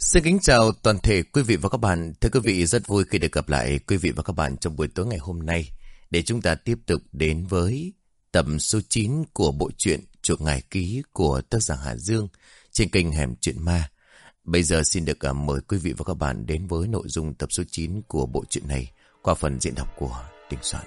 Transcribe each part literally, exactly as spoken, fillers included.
Xin kính chào toàn thể quý vị và các bạn. Thưa quý vị, rất vui khi được gặp lại quý vị và các bạn trong buổi tối ngày hôm nay để chúng ta tiếp tục đến với tập số chín của bộ truyện Chuộc Ngải Ký của tác giả Hà Dương trên kênh Hẻm Chuyện Ma. Bây giờ xin được mời quý vị và các bạn đến với nội dung tập số chín của bộ truyện này qua phần diễn đọc của Đình Soạn.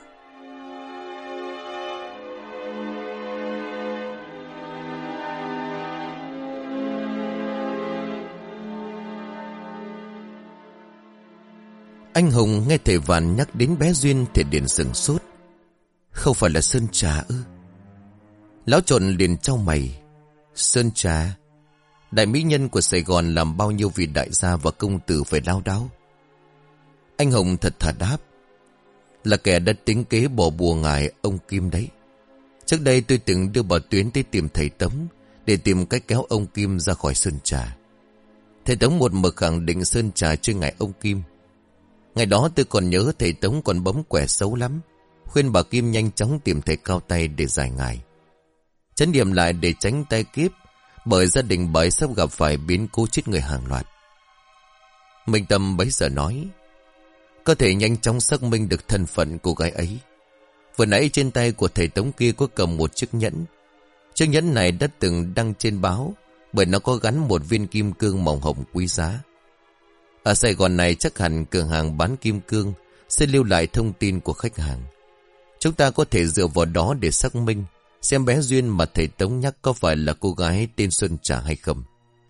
Anh Hùng nghe thầy Vạn nhắc đến bé Duyên thì liền sửng sốt. Không phải là Sơn Trà ư? Lão Trộn liền trao mày. Sơn Trà, đại mỹ nhân của Sài Gòn làm bao nhiêu vị đại gia và công tử phải lao đáo. Anh Hùng thật thà đáp. Là kẻ đã tính kế bỏ bùa ngài ông Kim đấy. Trước đây tôi từng đưa bà Tuyến tới tìm thầy Tống để tìm cách kéo ông Kim ra khỏi Sơn Trà. Thầy Tống một mực khẳng định Sơn Trà chơi ngại ông Kim. Ngày đó tôi còn nhớ thầy Tống còn bấm quẻ xấu lắm, khuyên bà Kim nhanh chóng tìm thầy cao tay để giải ngài. Chấn điểm lại để tránh tai kiếp, bởi gia đình bà ấy sắp gặp phải biến cố chết người hàng loạt. Minh Tâm bấy giờ nói, có thể nhanh chóng xác minh được thân phận cô gái ấy. Vừa nãy trên tay của thầy Tống kia có cầm một chiếc nhẫn. Chiếc nhẫn này đã từng đăng trên báo, bởi nó có gắn một viên kim cương màu hồng quý giá. Ở Sài Gòn này chắc hẳn cửa hàng bán kim cương sẽ lưu lại thông tin của khách hàng. Chúng ta có thể dựa vào đó để xác minh xem bé Duyên mà thầy Tống nhắc có phải là cô gái tên Xuân Trà hay không.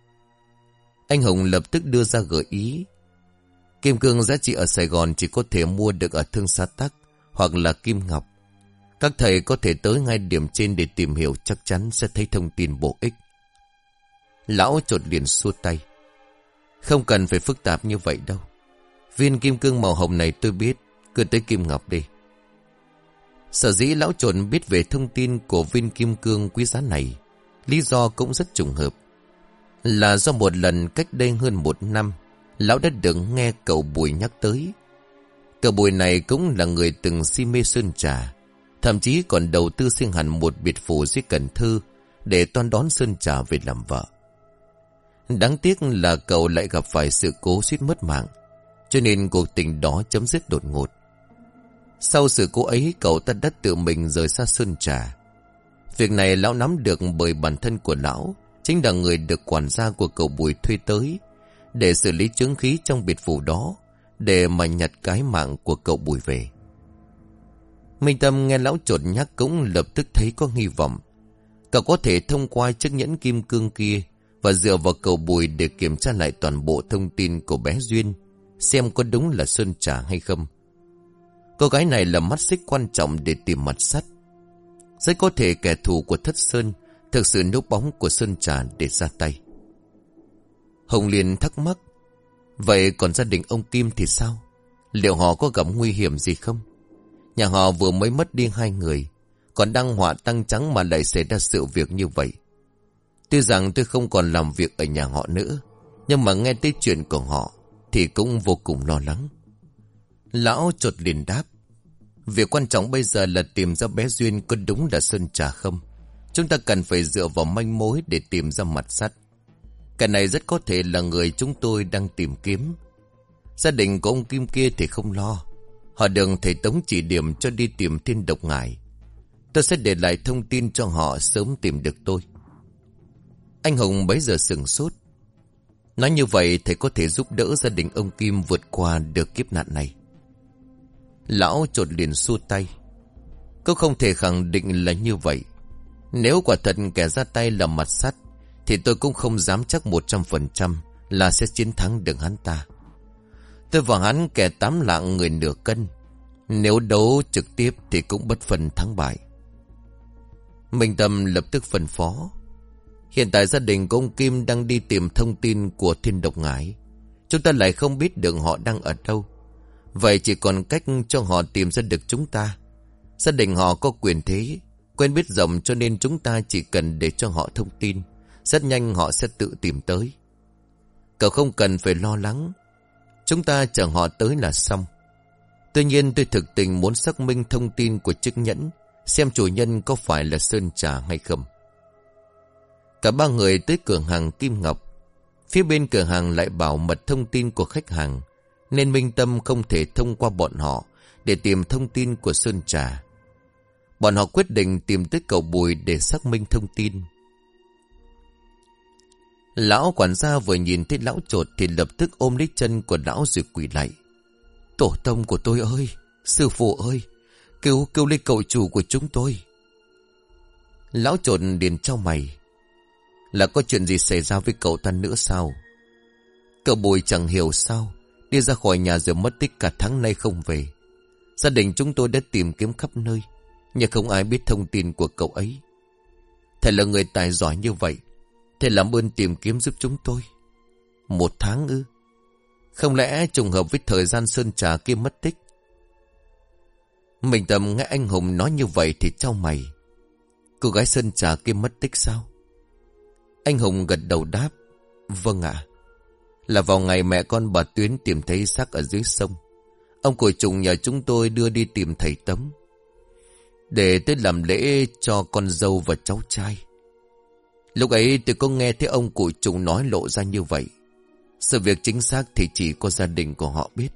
Anh Hùng lập tức đưa ra gợi ý. Kim cương giá trị ở Sài Gòn chỉ có thể mua được ở Thương Sa Tắc hoặc là Kim Ngọc. Các thầy có thể tới ngay điểm trên để tìm hiểu, chắc chắn sẽ thấy thông tin bổ ích. Lão Trột liền xua tay. Không cần phải phức tạp như vậy đâu. Viên kim cương màu hồng này tôi biết, cứ tới Kim Ngọc đi. Sở dĩ lão Trộn biết về thông tin của viên kim cương quý giá này, lý do cũng rất trùng hợp. Là do một lần cách đây hơn một năm, lão đã được nghe cậu Bùi nhắc tới. Cậu Bùi này cũng là người từng si mê Sơn Trà, thậm chí còn đầu tư xây hẳn một biệt phủ dưới Cần Thơ để toan đón Sơn Trà về làm vợ. Đáng tiếc là cậu lại gặp phải sự cố suýt mất mạng, cho nên cuộc tình đó chấm dứt đột ngột. Sau sự cố ấy, cậu ta đã tự mình rời xa Sơn Trà. Việc này lão nắm được bởi bản thân của lão chính là người được quản gia của cậu Bùi thuê tới để xử lý chướng khí trong biệt phủ đó, để mà nhặt cái mạng của cậu Bùi về. Minh Tâm nghe lão Trột nhắc cũng lập tức thấy có hy vọng. Cậu có thể thông qua chiếc nhẫn kim cương kia và dựa vào cậu Bùi để kiểm tra lại toàn bộ thông tin của bé Duyên, xem có đúng là Sơn Trà hay không. Cô gái này là mắt xích quan trọng để tìm mặt sắt. Rất có thể kẻ thù của Thất Sơn thực sự núp bóng của Sơn Trà để ra tay. Hồng liền thắc mắc, vậy còn gia đình ông Kim thì sao? Liệu họ có gặp nguy hiểm gì không? Nhà họ vừa mới mất đi hai người, còn đang họa tăng trắng mà lại xảy ra sự việc như vậy. Tuy rằng tôi không còn làm việc ở nhà họ nữa, nhưng mà nghe tới chuyện của họ thì cũng vô cùng lo lắng. Lão Trột liền đáp, việc quan trọng bây giờ là tìm ra bé Duyên có đúng là Sơn Trà không. Chúng ta cần phải dựa vào manh mối để tìm ra mặt sắt. Cái này rất có thể là người chúng tôi đang tìm kiếm. Gia đình của ông Kim kia thì không lo, họ được thầy Tống chỉ điểm cho đi tìm Thiên Độc Ngải. Tôi sẽ để lại thông tin cho họ sớm tìm được tôi. Anh Hùng bấy giờ sửng sốt. Nói như vậy thầy có thể giúp đỡ gia đình ông Kim vượt qua được kiếp nạn này. Lão Trột liền xua tay. Cô không thể khẳng định là như vậy. Nếu quả thật kẻ ra tay là mặt sắt thì tôi cũng không dám chắc một trăm phần trăm là sẽ chiến thắng được hắn ta. Tôi và hắn kẻ tám lạng người nửa cân, nếu đấu trực tiếp thì cũng bất phân thắng bại. Minh Tâm lập tức phân phó. Hiện tại gia đình của ông Kim đang đi tìm thông tin của Thiên Độc Ngải. Chúng ta lại không biết được họ đang ở đâu. Vậy chỉ còn cách cho họ tìm ra được chúng ta. Gia đình họ có quyền thế, quen biết rộng, cho nên chúng ta chỉ cần để cho họ thông tin. Rất nhanh họ sẽ tự tìm tới. Cậu không cần phải lo lắng. Chúng ta chờ họ tới là xong. Tuy nhiên tôi thực tình muốn xác minh thông tin của chiếc nhẫn, xem chủ nhân có phải là Sơn Trà hay không. Cả ba người tới cửa hàng Kim Ngọc. Phía bên cửa hàng lại bảo mật thông tin của khách hàng, nên Minh Tâm không thể thông qua bọn họ để tìm thông tin của Sơn Trà. Bọn họ quyết định tìm tới cậu Bùi để xác minh thông tin. Lão quản gia vừa nhìn thấy lão Chột thì lập tức ôm lấy chân của lão rồi quỳ lại. Tổ tông của tôi ơi, sư phụ ơi, cứu cứu lấy cậu chủ của chúng tôi. Lão Chột liền trao mày. Là có chuyện gì xảy ra với cậu ta nữa sao? Cậu Bùi chẳng hiểu sao đi ra khỏi nhà rồi mất tích cả tháng nay không về. Gia đình chúng tôi đã tìm kiếm khắp nơi, nhưng không ai biết thông tin của cậu ấy. Thầy là người tài giỏi như vậy, thầy làm ơn tìm kiếm giúp chúng tôi. Một tháng ư? Không lẽ trùng hợp với thời gian Sơn Trà kia mất tích? Mình Tâm nghe anh Hùng nói như vậy thì trao mày. Cô gái Sơn Trà kia mất tích sao? Anh Hùng gật đầu đáp. Vâng ạ. Là vào ngày mẹ con bà Tuyến tìm thấy xác ở dưới sông. Ông Cổi Trùng nhờ chúng tôi đưa đi tìm thầy Tấm để tới làm lễ cho con dâu và cháu trai. Lúc ấy tôi có nghe thấy ông Cổi Trùng nói lộ ra như vậy. Sự việc chính xác thì chỉ có gia đình của họ biết.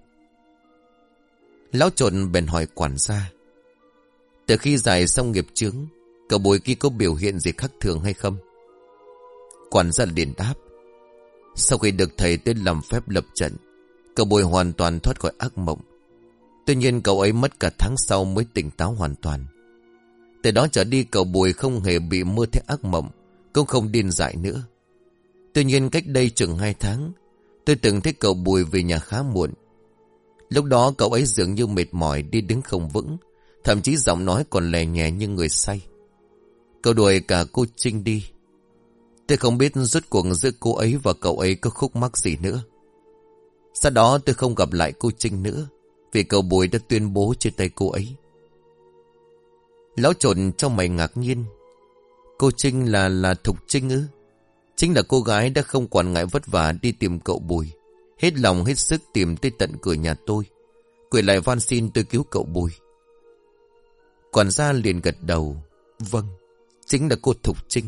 Lão Trộn bèn hỏi quản gia. Từ khi giải xong nghiệp chướng, cậu Bùi kia có biểu hiện gì khác thường hay không? Quản gia liền đáp. Sau khi được thầy tới làm phép lập trận, cậu Bùi hoàn toàn thoát khỏi ác mộng. Tuy nhiên cậu ấy mất cả tháng sau mới tỉnh táo hoàn toàn. Từ đó trở đi cậu Bùi không hề bị mơ thấy ác mộng, cũng không điên dại nữa. Tuy nhiên cách đây chừng hai tháng, tôi từng thấy cậu Bùi về nhà khá muộn. Lúc đó cậu ấy dường như mệt mỏi, đi đứng không vững, thậm chí giọng nói còn lè nhẹ như người say. Cậu đuổi cả cô Trinh đi. Tôi không biết rốt cuộc giữa cô ấy và cậu ấy có khúc mắc gì nữa. Sau đó tôi không gặp lại cô Trinh nữa, vì cậu Bùi đã tuyên bố trên tay cô ấy. Lão Trộn trong mày ngạc nhiên. Cô Trinh là là Thục Trinh ư? Chính là cô gái đã không quản ngại vất vả đi tìm cậu Bùi, hết lòng hết sức tìm tới tận cửa nhà tôi, quỳ lại van xin tôi cứu cậu Bùi. Quản gia liền gật đầu. Vâng, chính là cô Thục Trinh.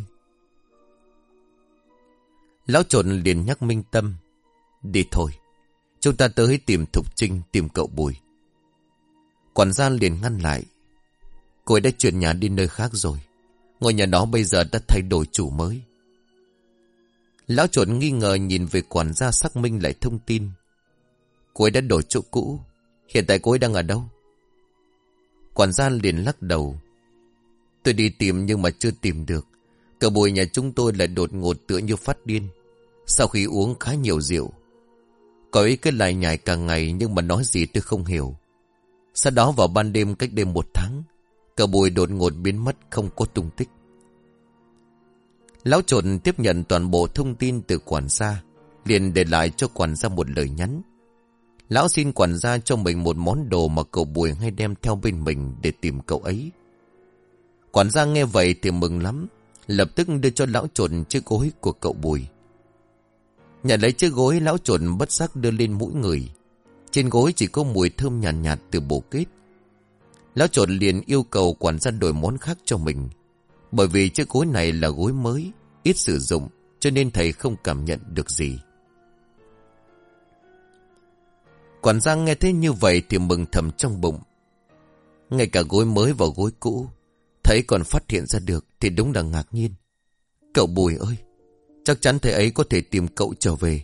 Lão Trộn liền nhắc Minh Tâm. Đi thôi, chúng ta tới tìm Thục Trinh, tìm cậu Bùi. Quản gia liền ngăn lại. Cô ấy đã chuyển nhà đi nơi khác rồi. Ngôi nhà đó bây giờ đã thay đổi chủ mới. Lão Trộn nghi ngờ nhìn về quản gia xác minh lại thông tin. Cô ấy đã đổi chỗ cũ. Hiện tại cô ấy đang ở đâu? Quản gia liền lắc đầu. Tôi đi tìm nhưng mà chưa tìm được. Cậu Bùi nhà chúng tôi lại đột ngột tựa như phát điên. Sau khi uống khá nhiều rượu, cậu ấy cứ lại nhảy cả ngày, nhưng mà nói gì tôi không hiểu. Sau đó vào ban đêm cách đây một tháng, cậu Bùi đột ngột biến mất, không có tung tích. Lão Trộn tiếp nhận toàn bộ thông tin từ quản gia, liền để lại cho quản gia một lời nhắn. Lão xin quản gia cho mình một món đồ mà cậu Bùi hay đem theo bên mình để tìm cậu ấy. Quản gia nghe vậy thì mừng lắm, lập tức đưa cho lão Trộn chiếc gối của cậu Bùi. Nhận lấy chiếc gối, lão Trộn bất giác đưa lên mũi người. Trên gối chỉ có mùi thơm nhàn nhạt, nhạt từ bồ kết. Lão Trộn liền yêu cầu quản gia đổi món khác cho mình, bởi vì chiếc gối này là gối mới, ít sử dụng, cho nên thầy không cảm nhận được gì. Quản gia nghe thấy như vậy thì mừng thầm trong bụng. Ngay cả gối mới và gối cũ thầy còn phát hiện ra được thì đúng là ngạc nhiên. Cậu Bùi ơi, chắc chắn thầy ấy có thể tìm cậu trở về.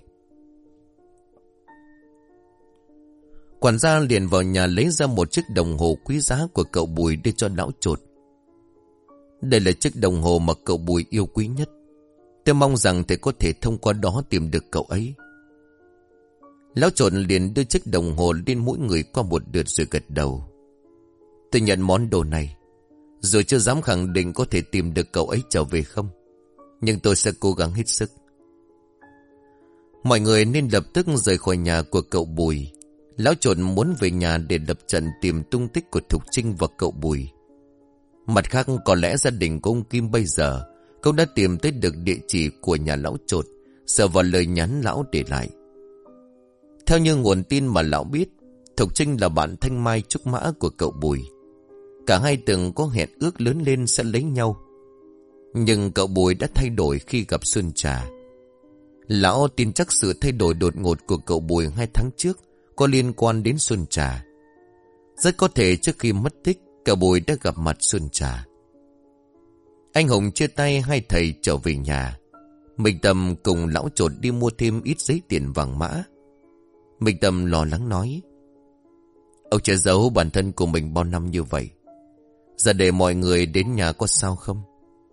Quản gia liền vào nhà lấy ra một chiếc đồng hồ quý giá của cậu Bùi đưa cho lão Trột. Đây là chiếc đồng hồ mà cậu Bùi yêu quý nhất. Tôi mong rằng thầy có thể thông qua đó tìm được cậu ấy. Lão Trộn liền đưa chiếc đồng hồ lên mỗi người qua một lượt rồi gật đầu. Tôi nhận món đồ này, rồi chưa dám khẳng định có thể tìm được cậu ấy trở về không, nhưng tôi sẽ cố gắng hết sức. Mọi người nên lập tức rời khỏi nhà của cậu Bùi. Lão Trộn muốn về nhà để lập trận tìm tung tích của Thục Trinh và cậu Bùi. Mặt khác, có lẽ gia đình của ông Kim bây giờ cũng đã tìm tới được địa chỉ của nhà lão Trột, dựa vào lời nhắn lão để lại. Theo như nguồn tin mà lão biết, Thục Trinh là bạn thanh mai trúc mã của cậu Bùi. Cả hai từng có hẹn ước lớn lên sẽ lấy nhau. Nhưng cậu Bùi đã thay đổi khi gặp Xuân Trà. Lão tin chắc sự thay đổi đột ngột của cậu Bùi hai tháng trước có liên quan đến Xuân Trà. Rất có thể trước khi mất tích, cậu Bùi đã gặp mặt Xuân Trà. Anh Hùng chia tay hai thầy trở về nhà. Minh Tâm cùng lão Chột đi mua thêm ít giấy tiền vàng mã. Minh Tâm lo lắng nói: ông che giấu bản thân của mình bao năm như vậy, giờ để mọi người đến nhà có sao không?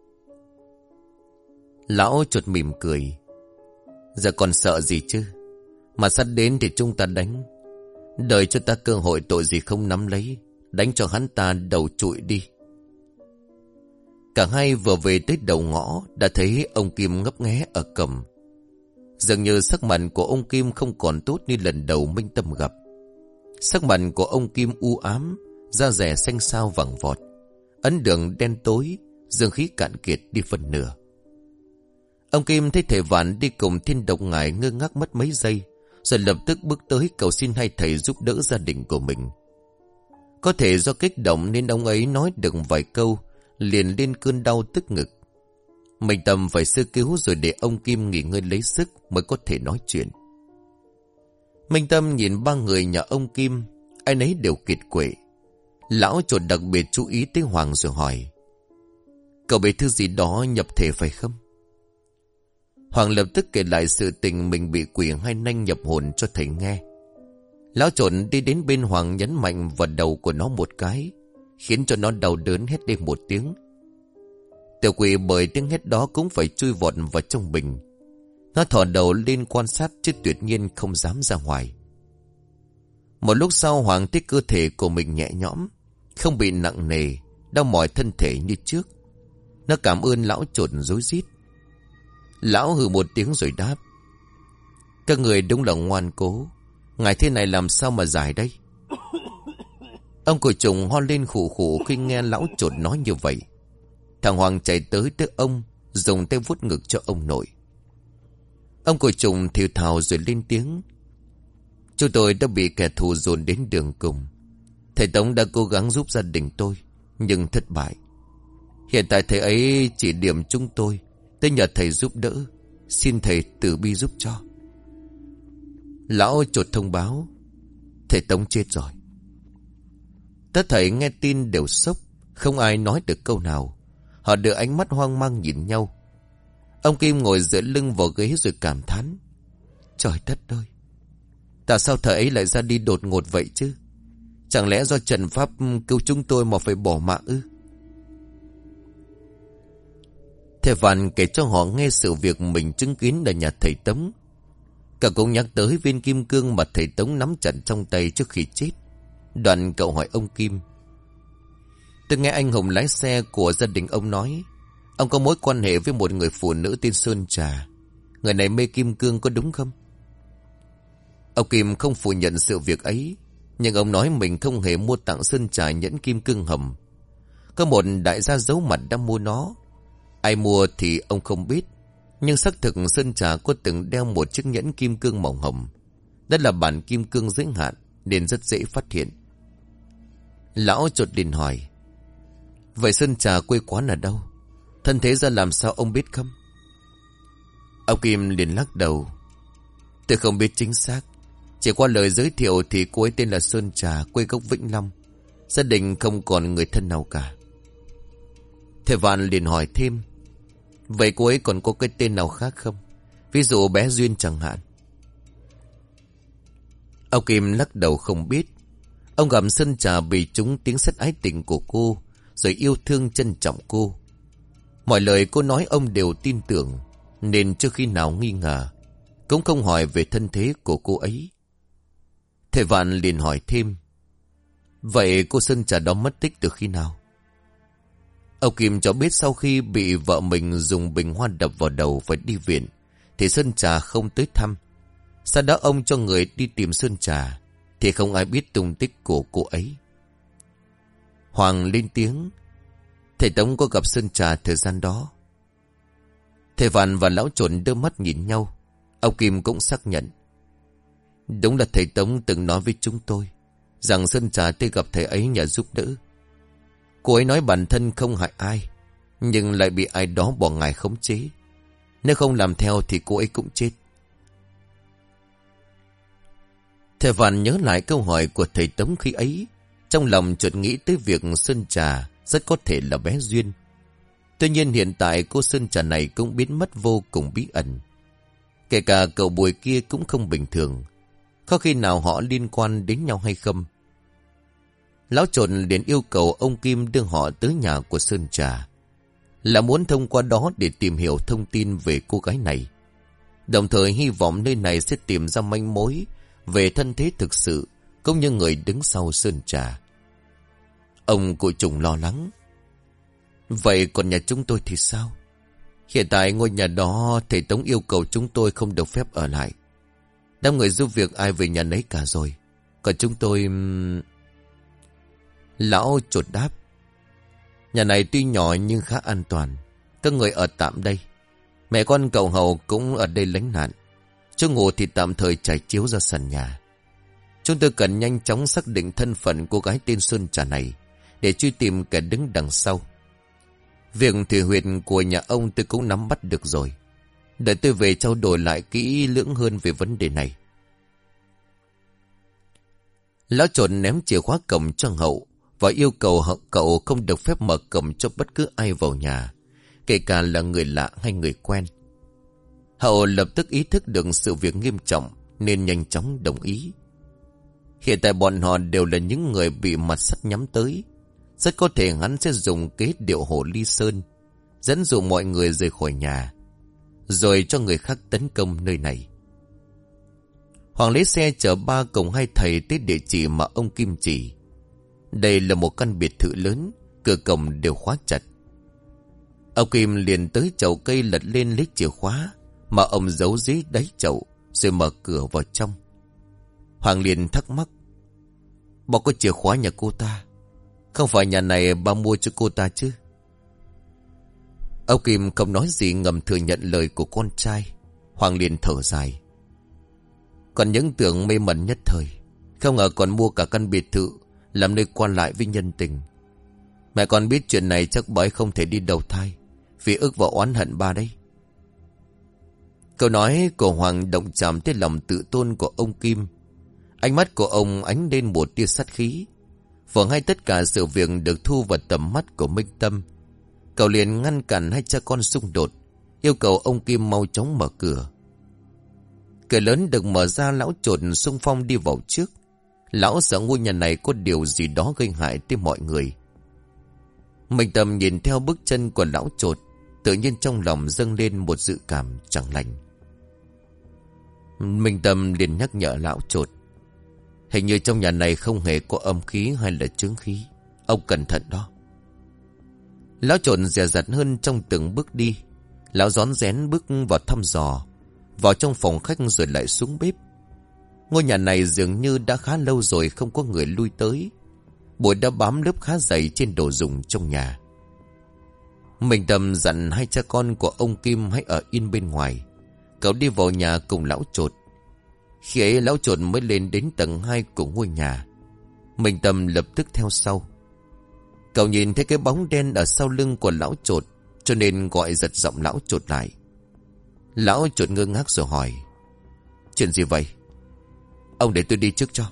Lão Chột mỉm cười: giờ còn sợ gì chứ? Mà sắp đến thì chúng ta đánh. Đợi cho ta cơ hội tội gì không nắm lấy, đánh cho hắn ta đầu trụi đi. Cả hai vừa về tới đầu ngõ đã thấy ông Kim ngấp nghé ở cổng. Dường như sắc mặt của ông Kim không còn tốt như lần đầu Minh Tâm gặp. Sắc mặt của ông Kim u ám, da dẻ xanh xao vàng vọt, ấn đường đen tối, dương khí cạn kiệt đi phần nửa. Ông Kim thấy thầy Vạn đi cùng Thiên Độc Ngải ngơ ngác mất mấy giây, rồi lập tức bước tới cầu xin hai thầy giúp đỡ gia đình của mình. Có thể do kích động nên ông ấy nói được vài câu, liền lên cơn đau tức ngực. Minh Tâm phải sơ cứu rồi để ông Kim nghỉ ngơi lấy sức mới có thể nói chuyện. Minh Tâm nhìn ba người nhà ông Kim, ai nấy đều kiệt quệ. Lão Chột đặc biệt chú ý tới Hoàng rồi hỏi: cậu bị thứ gì đó nhập thể phải không? Hoàng lập tức kể lại sự tình mình bị quỷ hai nanh nhập hồn cho thầy nghe. Lão Chột đi đến bên Hoàng nhấn mạnh vào đầu của nó một cái, khiến cho nó đau đớn hét lên một tiếng. Tiểu quỷ bởi tiếng hét đó cũng phải chui vọt vào trong bình. Nó thò đầu lên quan sát chứ tuyệt nhiên không dám ra ngoài. Một lúc sau Hoàng thấy cơ thể của mình nhẹ nhõm, không bị nặng nề, đau mỏi thân thể như trước. Nó cảm ơn lão Chột rối rít. Lão hừ một tiếng rồi đáp: các người đúng là ngoan cố. Ngài thế này làm sao mà giải đây? Ông cổi trùng ho lên khủ khủ khi nghe lão Chột nói như vậy. Thằng Hoàng chạy tới tới ông, dùng tay vuốt ngực cho ông nội. Ông cổi trùng thều thào rồi lên tiếng: chúng tôi đã bị kẻ thù dồn đến đường cùng. Thầy Tống đã cố gắng giúp gia đình tôi, nhưng thất bại. Hiện tại thầy ấy chỉ điểm chúng tôi, tôi nhờ thầy giúp đỡ, xin thầy từ bi giúp cho. Lão Chột thông báo: thầy Tống chết rồi. Tất thảy nghe tin đều sốc, không ai nói được câu nào. Họ đưa ánh mắt hoang mang nhìn nhau. Ông Kim ngồi dựa lưng vào ghế rồi cảm thán: trời đất ơi, tại sao thầy ấy lại ra đi đột ngột vậy chứ? Chẳng lẽ do trận pháp cứu chúng tôi mà phải bỏ mạng ư? Thầy Vạn kể cho họ nghe sự việc mình chứng kiến ở nhà thầy Tống. Cậu cũng nhắc tới viên kim cương mà thầy Tống nắm chặt trong tay trước khi chết. Đoạn cậu hỏi ông Kim: tôi nghe anh Hùng lái xe của gia đình ông nói, ông có mối quan hệ với một người phụ nữ tên Sơn Trà. Người này mê kim cương có đúng không? Ông Kim không phủ nhận sự việc ấy, nhưng ông nói mình không hề mua tặng Sơn Trà nhẫn kim cương hầm. Có một đại gia giấu mặt đã mua nó. Ai mua thì ông không biết, nhưng xác thực Sơn Trà có từng đeo một chiếc nhẫn kim cương màu hồng. Đó là bản kim cương giới hạn nên rất dễ phát hiện. Lão Chột liền hỏi: vậy Sơn Trà quê quán ở đâu? Thân thế ra làm sao ông biết không? Ông Kim liền lắc đầu: tôi không biết chính xác, chỉ qua lời giới thiệu thì cô ấy tên là Sơn Trà, quê gốc Vĩnh Long. Gia đình không còn người thân nào cả. Thầy Vạn liền hỏi thêm: vậy cô ấy còn có cái tên nào khác không? Ví dụ bé Duyên chẳng hạn. Ông Kim lắc đầu không biết. Ông gặp Sơn Trà vì trúng tiếng sét ái tình của cô, rồi yêu thương trân trọng cô. Mọi lời cô nói ông đều tin tưởng, nên chưa khi nào nghi ngờ, cũng không hỏi về thân thế của cô ấy. Thầy Vạn liền hỏi thêm: vậy cô Sơn Trà đó mất tích từ khi nào? Ông Kim cho biết sau khi bị vợ mình dùng bình hoa đập vào đầu phải đi viện, thì Sơn Trà không tới thăm. Sau đó ông cho người đi tìm Sơn Trà, thì không ai biết tung tích của cô ấy. Hoàng lên tiếng: thầy Tống có gặp Sơn Trà thời gian đó? Thầy Vạn và lão Chột đưa mắt nhìn nhau. Ông Kim cũng xác nhận: đúng là thầy Tống từng nói với chúng tôi rằng Sơn Trà tới gặp thầy ấy nhờ giúp đỡ. Cô ấy nói bản thân không hại ai, nhưng lại bị ai đó bỏ ngài khống chế. Nếu không làm theo thì cô ấy cũng chết. Thầy Vạn nhớ lại câu hỏi của thầy Tống khi ấy. Trong lòng chợt nghĩ tới việc Sơn Trà rất có thể là bé Duyên. Tuy nhiên hiện tại cô Sơn Trà này cũng biến mất vô cùng bí ẩn. Kể cả cậu Bùi kia cũng không bình thường. Có khi nào họ liên quan đến nhau hay không? Lão Trộn liền yêu cầu ông Kim đưa họ tới nhà của Sơn Trà, là muốn thông qua đó để tìm hiểu thông tin về cô gái này. Đồng thời hy vọng nơi này sẽ tìm ra manh mối về thân thế thực sự cũng như người đứng sau Sơn Trà. Ông cụ Trùng lo lắng. Vậy còn nhà chúng tôi thì sao? Hiện tại ngôi nhà đó thầy Tống yêu cầu chúng tôi không được phép ở lại. Đám người giúp việc ai về nhà nấy cả rồi. Còn chúng tôi... Lão Chột đáp. Nhà này tuy nhỏ nhưng khá an toàn. Các người ở tạm đây. Mẹ con cậu Hầu cũng ở đây lánh nạn. Chỗ ngủ thì tạm thời trải chiếu ra sàn nhà. Chúng tôi cần nhanh chóng xác định thân phận cô gái tên Sơn Trà này để truy tìm kẻ đứng đằng sau. Việc thủy huyệt của nhà ông tôi cũng nắm bắt được rồi. Đợi tôi về trao đổi lại kỹ lưỡng hơn về vấn đề này. Lão Trộn ném chìa khóa cổng cho Hậu và yêu cầu hậu cậu không được phép mở cổng cho bất cứ ai vào nhà, kể cả là người lạ hay người quen. Hậu lập tức ý thức được sự việc nghiêm trọng nên nhanh chóng đồng ý. Hiện tại bọn họ đều là những người bị mặt sắt nhắm tới. Rất có thể hắn sẽ dùng kế điệu hổ ly sơn, dẫn dụ mọi người rời khỏi nhà, rồi cho người khác tấn công nơi này. Hoàng lấy xe chở ba cùng hai thầy tới địa chỉ mà ông Kim chỉ. Đây là một căn biệt thự lớn, cửa cổng đều khóa chặt. Ông Kim liền tới chậu cây lật lên lấy chìa khóa mà ông giấu dưới đáy chậu, rồi mở cửa vào trong. Hoàng liền thắc mắc. Bà có chìa khóa nhà cô ta, không phải nhà này bà mua cho cô ta chứ? Ông Kim không nói gì, ngầm thừa nhận lời của con trai. Hoàng liền thở dài. Còn những tưởng mê mẩn nhất thời, không ngờ còn mua cả căn biệt thự làm nơi quan lại với nhân tình. Mẹ con biết chuyện này chắc bà ấy không thể đi đầu thai, vì ức và oán hận ba đấy. Câu nói của Hoàng động chạm tới lòng tự tôn của ông Kim. Ánh mắt của ông ánh lên một tia sát khí. Vừa hay tất cả sự việc được thu vào tầm mắt của Minh Tâm, cậu liền ngăn cản hai cha con xung đột, yêu cầu ông Kim mau chóng mở cửa. Cửa lớn được mở ra, lão Trộn xung phong đi vào trước. Lão sợ ngôi nhà này có điều gì đó gây hại tới mọi người. Minh Tâm nhìn theo bước chân của lão Trộn, tự nhiên trong lòng dâng lên một dự cảm chẳng lành. Minh Tâm liền nhắc nhở lão Trộn. Hình như trong nhà này không hề có âm khí hay là chướng khí. Ông cẩn thận đó. Lão Trộn dè dặt hơn trong từng bước đi. Lão rón rén bước vào thăm dò, vào trong phòng khách rồi lại xuống bếp. Ngôi nhà này dường như đã khá lâu rồi không có người lui tới. Bụi đã bám lớp khá dày trên đồ dùng trong nhà. Minh Tâm dặn hai cha con của ông Kim hãy ở yên bên ngoài. Cậu đi vào nhà cùng lão Trộn. Khi ấy lão Trộn mới lên đến tầng hai của ngôi nhà. Minh Tâm lập tức theo sau. Cậu nhìn thấy cái bóng đen ở sau lưng của lão Trộn, cho nên gọi giật giọng lão Trộn lại. Lão Trộn ngơ ngác rồi hỏi. Chuyện gì vậy? Ông để tôi đi trước cho.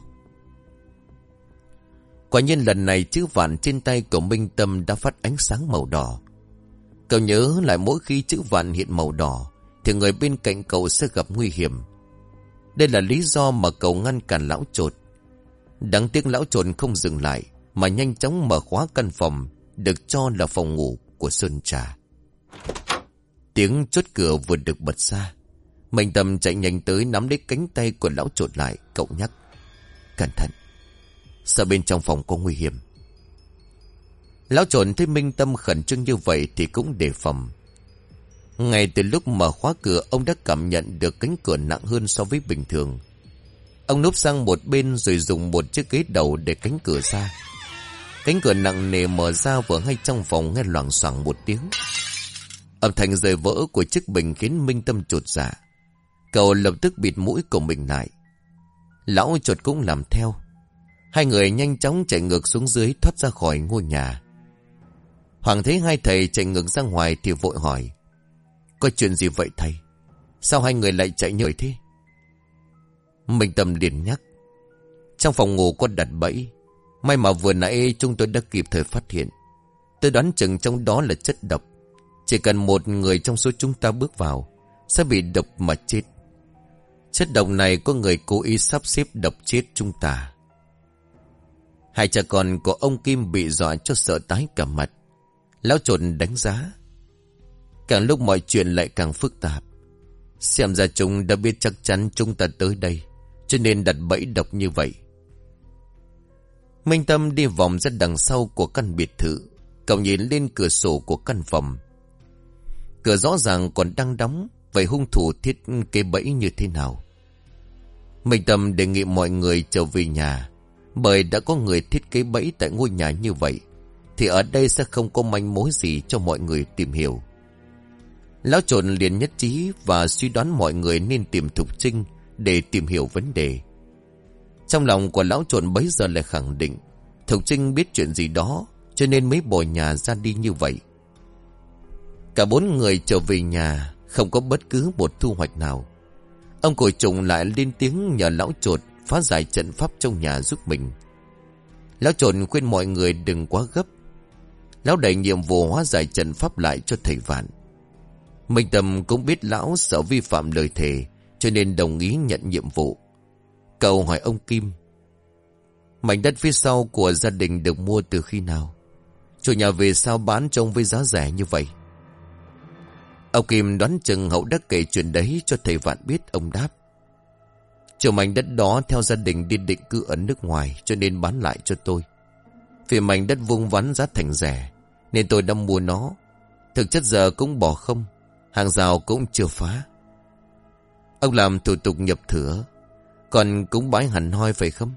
Quả nhiên lần này chữ vạn trên tay của Minh Tâm đã phát ánh sáng màu đỏ. Cậu nhớ lại mỗi khi chữ vạn hiện màu đỏ thì người bên cạnh cậu sẽ gặp nguy hiểm. Đây là lý do mà cậu ngăn cản lão Trộn. Đáng tiếc lão Trộn không dừng lại mà nhanh chóng mở khóa căn phòng được cho là phòng ngủ của Sơn Trà. Tiếng chốt cửa vừa được bật ra, Minh Tâm chạy nhanh tới nắm lấy cánh tay của lão Trộn lại. Cậu nhắc. Cẩn thận, sợ bên trong phòng có nguy hiểm. Lão Trộn thấy Minh Tâm khẩn trương như vậy thì cũng đề phòng. Ngay từ lúc mở khóa cửa, ông đã cảm nhận được cánh cửa nặng hơn so với bình thường. Ông núp sang một bên rồi dùng một chiếc ghế đầu để cánh cửa ra. Cánh cửa nặng nề mở ra, vừa ngay trong phòng nghe loảng xoảng một tiếng. Âm thanh rơi vỡ của chiếc bình khiến Minh Tâm chột dạ. Cậu lập tức bịt mũi của mình lại. Lão Trộn cũng làm theo. Hai người nhanh chóng chạy ngược xuống dưới, thoát ra khỏi ngôi nhà. Hoàng thấy hai thầy chạy ngược ra ngoài thì vội hỏi. Có chuyện gì vậy thầy? Sao hai người lại chạy nhởi thế? Minh Tâm liền nhắc. Trong phòng ngủ có đặt bẫy. May mà vừa nãy chúng tôi đã kịp thời phát hiện. Tôi đoán chừng trong đó là chất độc. Chỉ cần một người trong số chúng ta bước vào sẽ bị độc mà chết. Chất độc này có người cố ý sắp xếp độc chết chúng ta. Hai cha con của ông Kim bị dọa cho sợ tái cả mặt. Lão Trộn đánh giá. Càng lúc mọi chuyện lại càng phức tạp. Xem ra chúng đã biết chắc chắn chúng ta tới đây, cho nên đặt bẫy độc như vậy. Minh Tâm đi vòng ra đằng sau của căn biệt thự. Cậu nhìn lên cửa sổ của căn phòng. Cửa rõ ràng còn đang đóng. Vậy hung thủ thiết kế bẫy như thế nào? Minh Tâm đề nghị mọi người trở về nhà. Bởi đã có người thiết kế bẫy tại ngôi nhà như vậy, thì ở đây sẽ không có manh mối gì cho mọi người tìm hiểu. Lão Trộn liền nhất trí và suy đoán mọi người nên tìm Thục Trinh để tìm hiểu vấn đề. Trong lòng của Lão Trộn bấy giờ lại khẳng định Thục Trinh biết chuyện gì đó, cho nên mới bỏ nhà ra đi như vậy. Cả bốn người trở về nhà, không có bất cứ một thu hoạch nào. Ông Cổi Trùng lại lên tiếng nhờ Lão Trột phá giải trận pháp trong nhà giúp mình. Lão Trộn khuyên mọi người đừng quá gấp. Lão đẩy nhiệm vụ hóa giải trận pháp lại cho thầy Vạn. Minh Tâm cũng biết lão sợ vi phạm lời thề, cho nên đồng ý nhận nhiệm vụ. Cậu hỏi ông Kim, mảnh đất phía sau của gia đình được mua từ khi nào? Chủ nhà về sao bán trông với giá rẻ như vậy? Ông Kim đoán chừng Hậu đã kể chuyện đấy cho thầy Vạn biết. Ông đáp, chủ mảnh đất đó theo gia đình đi định cư ở nước ngoài, cho nên bán lại cho tôi. Vì mảnh đất vuông vắn giá thành rẻ, nên tôi đã mua nó. Thực chất giờ cũng bỏ không, hàng rào cũng chưa phá. Ông làm thủ tục nhập thửa, còn cũng bái hẳn hoi phải không?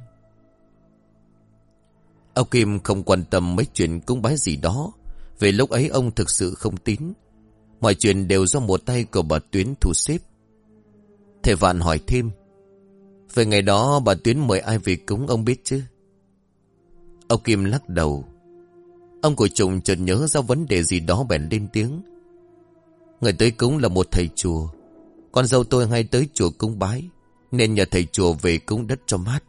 Ông Kim không quan tâm mấy chuyện cúng bái gì đó, vì lúc ấy ông thực sự không tín. Mọi chuyện đều do một tay của bà Tuyến thu xếp. Thầy Vạn hỏi thêm, về ngày đó bà Tuyến mời ai về cúng ông biết chứ? Ông Kim lắc đầu. Ông Cổi Trùng chợt nhớ ra vấn đề gì đó bèn lên tiếng. Người tới cúng là một thầy chùa. Con dâu tôi hay tới chùa cúng bái, nên nhờ thầy chùa về cúng đất cho mát.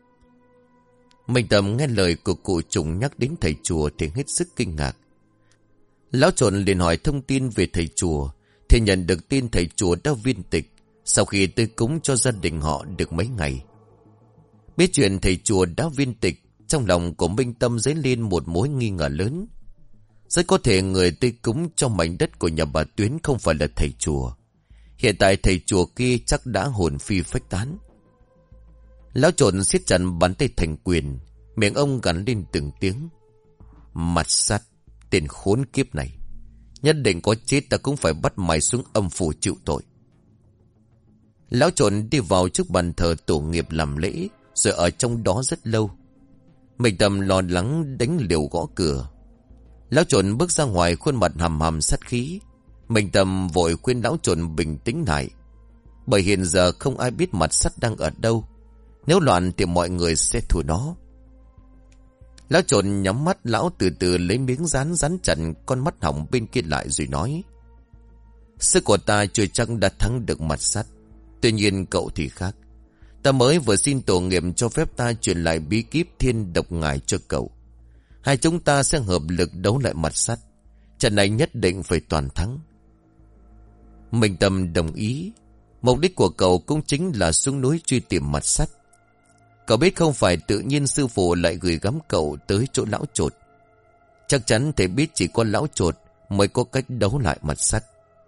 Minh Tâm nghe lời của cụ Trùng nhắc đến thầy chùa thì hết sức kinh ngạc. Lão Trộn liền hỏi thông tin về thầy chùa, thì nhận được tin thầy chùa đã viên tịch sau khi tới cúng cho gia đình họ được mấy ngày. Biết chuyện thầy chùa đã viên tịch, trong lòng của Minh Tâm dấy lên một mối nghi ngờ lớn. Rất có thể người tới cúng cho mảnh đất của nhà bà Tuyến không phải là thầy chùa. Hiện tại thầy chùa kia chắc đã hồn phi phách tán. Lão Trộn siết chặt bàn tay thành quyền, miệng ông gằn lên từng tiếng. Mặt sắt, tên khốn kiếp này, nhất định có chết ta cũng phải bắt mày xuống âm phủ chịu tội. Lão Trộn đi vào trước bàn thờ tổ nghiệp làm lễ, rồi ở trong đó rất lâu. Minh Tâm lo lắng đánh liều gõ cửa. Lão Trộn bước ra ngoài, khuôn mặt hầm hầm sát khí. Minh Tâm vội khuyên Lão Trộn bình tĩnh lại, bởi hiện giờ không ai biết mặt sắt đang ở đâu. Nếu loạn thì mọi người sẽ thua nó. Lão Trộn nhắm mắt, lão từ từ lấy miếng dán dán chặt con mắt hỏng bên kia lại rồi nói, sức của ta chưa chắc đã thắng được mặt sắt. Tuy nhiên cậu thì khác. Ta mới vừa xin tổ nghiệp cho phép ta truyền lại bí kíp thiên độc ngài cho cậu. Hai chúng ta sẽ hợp lực đấu lại mặt sắt. Trận này nhất định phải toàn thắng. Minh Tâm đồng ý. Mục đích của cậu cũng chính là xuống núi truy tìm mặt sắt. Cậu biết không phải tự nhiên sư phụ lại gửi gắm cậu tới chỗ lão Trột. Chắc chắn thầy biết chỉ có lão Trột mới có cách đấu lại mặt sắt.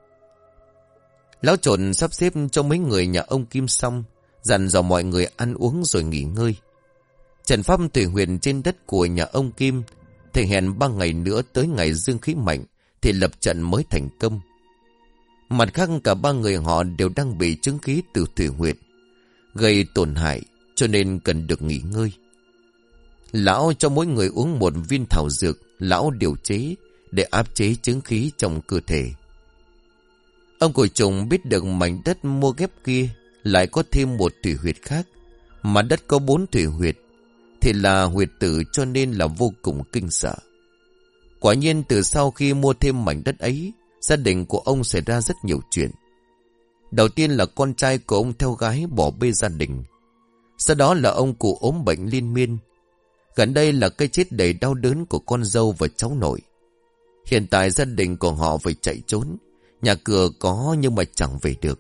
Lão Trột sắp xếp cho mấy người nhà ông Kim xong, dặn dò mọi người ăn uống rồi nghỉ ngơi. Trận pháp thủy huyền trên đất của nhà ông Kim, thầy hẹn ba ngày nữa tới ngày dương khí mạnh thì lập trận mới thành công. Mặt khác cả ba người họ đều đang bị chứng khí từ thủy huyệt gây tổn hại, cho nên cần được nghỉ ngơi. Lão cho mỗi người uống một viên thảo dược lão điều chế để áp chế chứng khí trong cơ thể. Ông Cổi Trùng biết được mảnh đất mua ghép kia lại có thêm một thủy huyệt khác, mà đất có bốn thủy huyệt thì là huyệt tử, cho nên là vô cùng kinh sợ. Quả nhiên từ sau khi mua thêm mảnh đất ấy, gia đình của ông xảy ra rất nhiều chuyện. Đầu tiên là con trai của ông theo gái bỏ bê gia đình. Sau đó là ông cụ ốm bệnh liên miên. Gần đây là cái chết đầy đau đớn của con dâu và cháu nội. Hiện tại gia đình của họ phải chạy trốn. Nhà cửa có nhưng mà chẳng về được.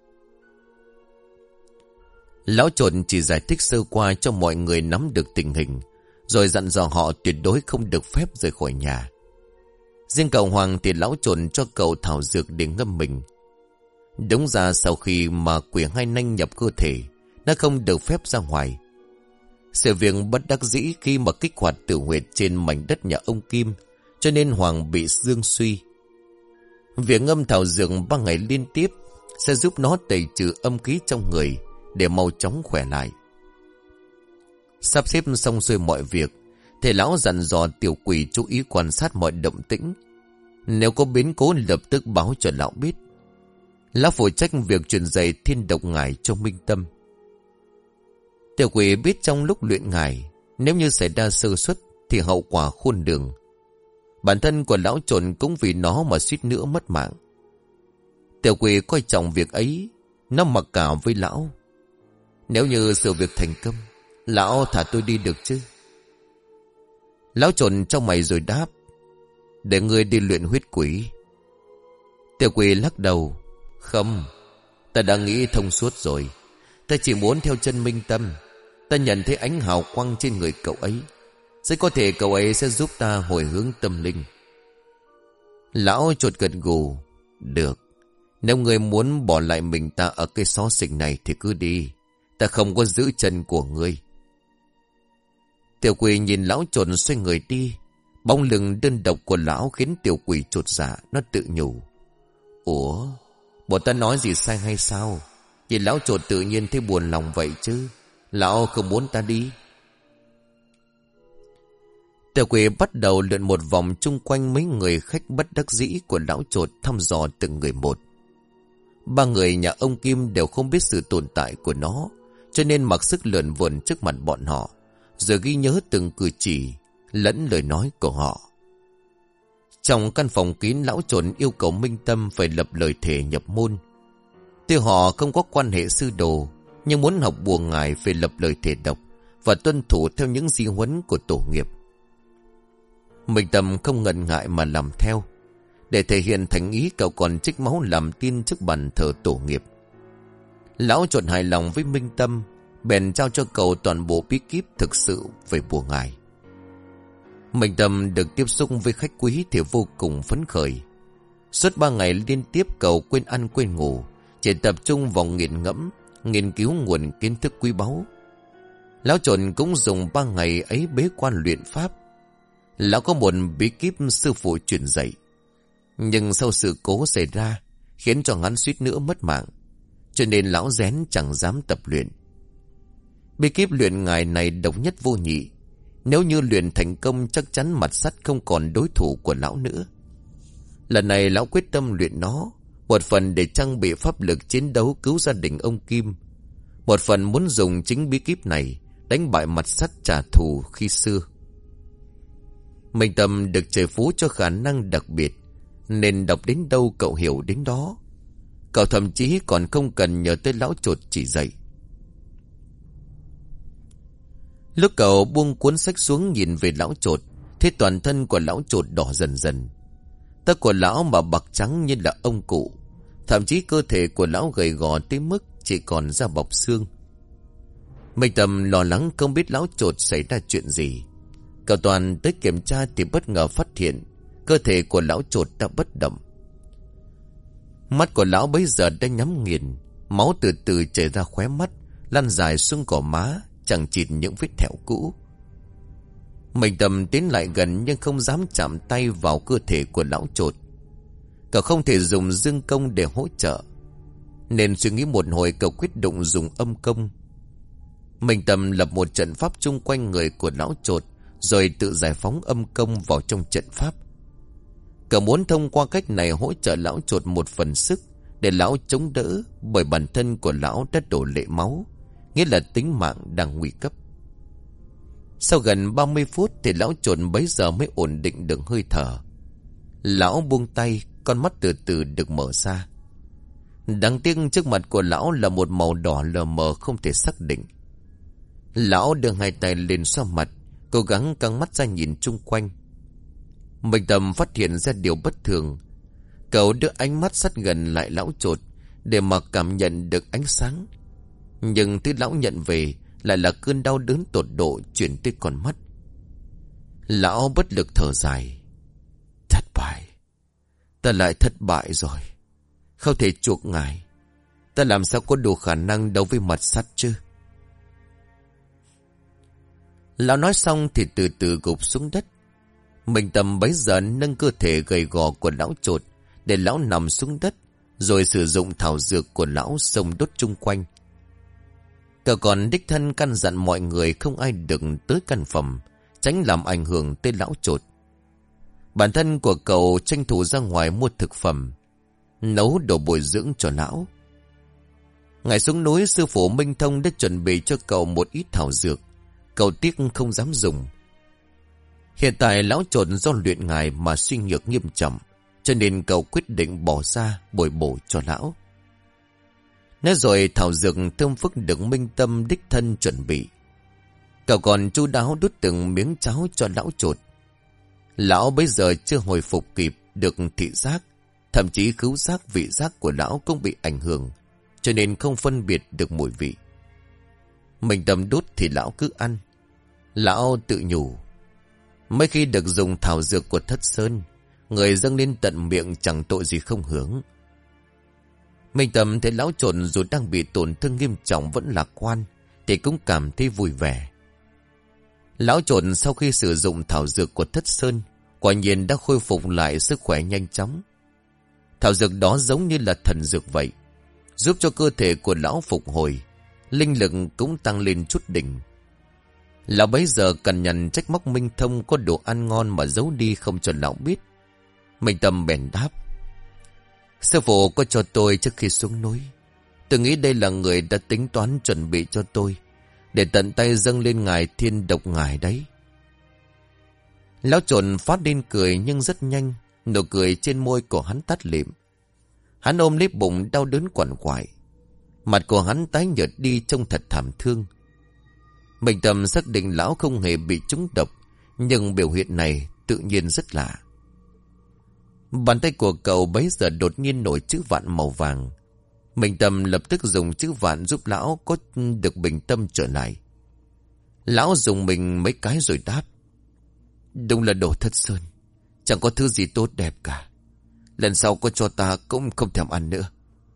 Lão Trộn chỉ giải thích sơ qua cho mọi người nắm được tình hình, rồi dặn dò họ tuyệt đối không được phép rời khỏi nhà. Riêng cậu Hoàng thì lão Trộn cho cậu thảo dược để ngâm mình. Đúng ra sau khi mà quỷ hai nanh nhập cơ thể, nó không được phép ra ngoài. Sự việc bất đắc dĩ khi mà kích hoạt tử huyệt trên mảnh đất nhà ông Kim, cho nên Hoàng bị dương suy. Việc ngâm thảo dược ba ngày liên tiếp sẽ giúp nó tẩy trừ âm khí trong người để mau chóng khỏe lại. Sắp xếp xong xuôi mọi việc, thầy lão dặn dò tiểu quỷ chú ý quan sát mọi động tĩnh. Nếu có biến cố lập tức báo cho lão biết. Lão phụ trách việc truyền dạy thiên độc ngải cho Minh Tâm. Tiểu quỷ biết trong lúc luyện ngải, nếu như xảy ra sơ suất thì hậu quả khôn lường. Bản thân của lão Trộn cũng vì nó mà suýt nữa mất mạng. Tiểu quỷ coi trọng việc ấy, nó mặc cả với lão. Nếu như sự việc thành công, lão thả tôi đi được chứ? Lão Trộn trong mày rồi đáp, để ngươi đi luyện huyết quỷ. Tiểu quỷ lắc đầu, không, ta đã nghĩ thông suốt rồi. Ta chỉ muốn theo chân Minh Tâm. Ta nhận thấy ánh hào quang trên người cậu ấy, sẽ có thể cậu ấy sẽ giúp ta hồi hướng tâm linh. Lão Trộn gật gù, được. Nếu người muốn bỏ lại mình ta ở cái xó xỉnh này thì cứ đi. Ta không có giữ chân của ngươi. Tiểu quỷ nhìn lão Trộn xoay người đi. Bóng lưng đơn độc của lão khiến tiểu quỷ chột dạ. Nó tự nhủ, ủa, bọn ta nói gì sai hay sao? Nhìn lão Trộn tự nhiên thấy buồn lòng vậy chứ. Lão không muốn ta đi. Tiểu quỷ bắt đầu lượn một vòng chung quanh mấy người khách bất đắc dĩ của lão Trộn, thăm dò từng người một. Ba người nhà ông Kim đều không biết sự tồn tại của nó, cho nên mặc sức lượn vườn trước mặt bọn họ, rồi ghi nhớ từng cử chỉ lẫn lời nói của họ. Trong căn phòng kín, lão Trộn yêu cầu Minh Tâm phải lập lời thề nhập môn. Tuy họ không có quan hệ sư đồ, nhưng muốn học bùa ngải phải lập lời thề độc và tuân thủ theo những di huấn của tổ nghiệp. Minh Tâm không ngần ngại mà làm theo. Để thể hiện thành ý, cậu còn trích máu làm tin trước bàn thờ tổ nghiệp. Lão Trộn hài lòng với Minh Tâm, bèn trao cho cậu toàn bộ bí kíp thực sự về bùa ngải. Minh Tâm được tiếp xúc với khách quý thì vô cùng phấn khởi. Suốt ba ngày liên tiếp cậu quên ăn quên ngủ, chỉ tập trung vào nghiền ngẫm, nghiên cứu nguồn kiến thức quý báu. Lão Trộn cũng dùng ba ngày ấy bế quan luyện pháp. Lão có một bí kíp sư phụ truyền dạy, nhưng sau sự cố xảy ra khiến cho hắn suýt nữa mất mạng, cho nên lão rén chẳng dám tập luyện. Bí kíp luyện ngải này độc nhất vô nhị. Nếu như luyện thành công, chắc chắn mặt sắt không còn đối thủ của lão nữa. Lần này lão quyết tâm luyện nó, một phần để trang bị pháp lực chiến đấu cứu gia đình ông Kim, một phần muốn dùng chính bí kíp này đánh bại mặt sắt trả thù khi xưa. Minh Tâm được trời phú cho khả năng đặc biệt, nên đọc đến đâu cậu hiểu đến đó. Cậu thậm chí còn không cần nhờ tới lão Trộn chỉ dạy. Lúc cậu buông cuốn sách xuống nhìn về lão Trộn, thấy toàn thân của lão Trộn đỏ dần dần. Tóc của lão mà bạc trắng như là ông cụ, thậm chí cơ thể của lão gầy gò tới mức chỉ còn da bọc xương. Minh Tâm lo lắng không biết lão Trộn xảy ra chuyện gì. Cậu toàn tới kiểm tra thì bất ngờ phát hiện cơ thể của lão Trộn đã bất động. Mắt của lão bấy giờ đã nhắm nghiền, máu từ từ chảy ra khóe mắt, lăn dài xuống gò má, chẳng chịt những vết thẹo cũ. Minh Tâm tiến lại gần nhưng không dám chạm tay vào cơ thể của lão Trộn. Cậu không thể dùng dương công để hỗ trợ, nên suy nghĩ một hồi cậu quyết định dùng âm công. Minh Tâm lập một trận pháp chung quanh người của lão Trộn, rồi tự giải phóng âm công vào trong trận pháp. Cậu muốn thông qua cách này hỗ trợ lão Trộn một phần sức, để lão chống đỡ, bởi bản thân của lão đã đổ lệ máu, nghĩa là tính mạng đang nguy cấp. Sau gần ba mươi phút thì lão Trộn bấy giờ mới ổn định được hơi thở. Lão buông tay, con mắt từ từ được mở ra. Đáng tiếc trước mặt của lão là một màu đỏ lờ mờ không thể xác định. Lão đưa hai tay lên xoa mặt, cố gắng căng mắt ra nhìn chung quanh. Minh Tâm phát hiện ra điều bất thường. Cậu đưa ánh mắt sát gần lại lão chột để mà cảm nhận được ánh sáng. Nhưng thứ lão nhận về lại là cơn đau đớn tột độ chuyển tới con mắt. Lão bất lực thở dài. Thất bại. Ta lại thất bại rồi. Không thể chuộc ngài. Ta làm sao có đủ khả năng đấu với mặt sắt chứ? Lão nói xong thì từ từ gục xuống đất. Minh Tâm bấy giờ nâng cơ thể gầy gò của lão chột để lão nằm xuống đất, rồi sử dụng thảo dược của lão xông đốt chung quanh. Cậu còn đích thân căn dặn mọi người không ai được tới căn phòng, tránh làm ảnh hưởng tới lão chột. Bản thân của cậu tranh thủ ra ngoài mua thực phẩm, nấu đồ bồi dưỡng cho lão. Ngày xuống núi, sư phụ Minh Thông đã chuẩn bị cho cậu một ít thảo dược. Cậu tiếc không dám dùng. Hiện tại lão chột do luyện ngài mà suy nhược nghiêm trọng, cho nên cậu quyết định bỏ ra bồi bổ cho lão. Nói rồi thảo dược thơm phức được Minh Tâm đích thân chuẩn bị. Cậu còn chu đáo đút từng miếng cháo cho lão chột. Lão bây giờ chưa hồi phục kịp được thị giác, thậm chí khứu giác vị giác của lão cũng bị ảnh hưởng, cho nên không phân biệt được mùi vị. Minh Tâm đút thì lão cứ ăn. Lão tự nhủ, mấy khi được dùng thảo dược của Thất Sơn, người dâng lên tận miệng chẳng tội gì không hưởng. Minh Tâm thấy lão chột dù đang bị tổn thương nghiêm trọng vẫn lạc quan, thì cũng cảm thấy vui vẻ. Lão chột sau khi sử dụng thảo dược của Thất Sơn, quả nhiên đã khôi phục lại sức khỏe nhanh chóng. Thảo dược đó giống như là thần dược vậy, giúp cho cơ thể của lão phục hồi, linh lực cũng tăng lên chút đỉnh. Lão bấy giờ cằn nhằn trách móc Minh Thông có đồ ăn ngon mà giấu đi không cho lão biết. Minh Tâm bèn đáp, sư phụ có cho tôi trước khi xuống núi. Tôi nghĩ đây là người đã tính toán chuẩn bị cho tôi, để tận tay dâng lên ngài thiên độc ngài đấy. Lão trộn phát điên cười, nhưng rất nhanh nụ cười trên môi của hắn tắt lịm. Hắn ôm lấy bụng đau đớn quằn quại. Mặt của hắn tái nhợt đi trông thật thảm thương. Minh Tâm xác định lão không hề bị trúng độc, nhưng biểu hiện này tự nhiên rất lạ. Bàn tay của cậu bấy giờ đột nhiên nổi chữ vạn màu vàng. Minh Tâm lập tức dùng chữ vạn giúp lão có được bình tâm trở lại. Lão dùng mình mấy cái rồi đáp, đúng là đồ Thất Sơn, chẳng có thứ gì tốt đẹp cả. Lần sau có cho ta cũng không thèm ăn nữa.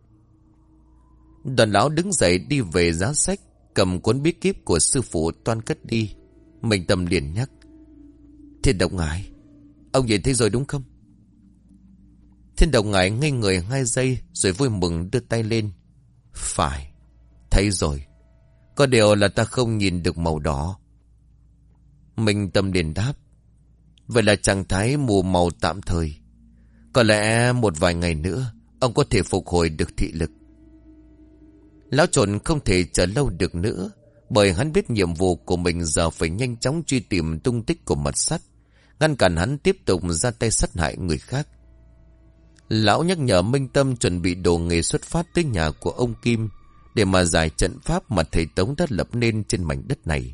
Đoàn lão đứng dậy đi về giá sách, cầm cuốn bí kíp của sư phụ toan cất đi. Minh Tâm liền nhắc, Thiên Độc ngài, ông nhìn thấy rồi đúng không? Thiên Độc ngài ngây người hai giây rồi vui mừng đưa tay lên. Phải, thấy rồi. Có điều là ta không nhìn được màu đỏ. Minh Tâm liền đáp, vậy là trạng thái mù màu tạm thời. Có lẽ một vài ngày nữa ông có thể phục hồi được thị lực. Lão trộn không thể chờ lâu được nữa, bởi hắn biết nhiệm vụ của mình giờ phải nhanh chóng truy tìm tung tích của mật sắt, ngăn cản hắn tiếp tục ra tay sát hại người khác. Lão nhắc nhở Minh Tâm chuẩn bị đồ nghề xuất phát tới nhà của ông Kim để mà giải trận pháp mà thầy Tống đã lập nên trên mảnh đất này.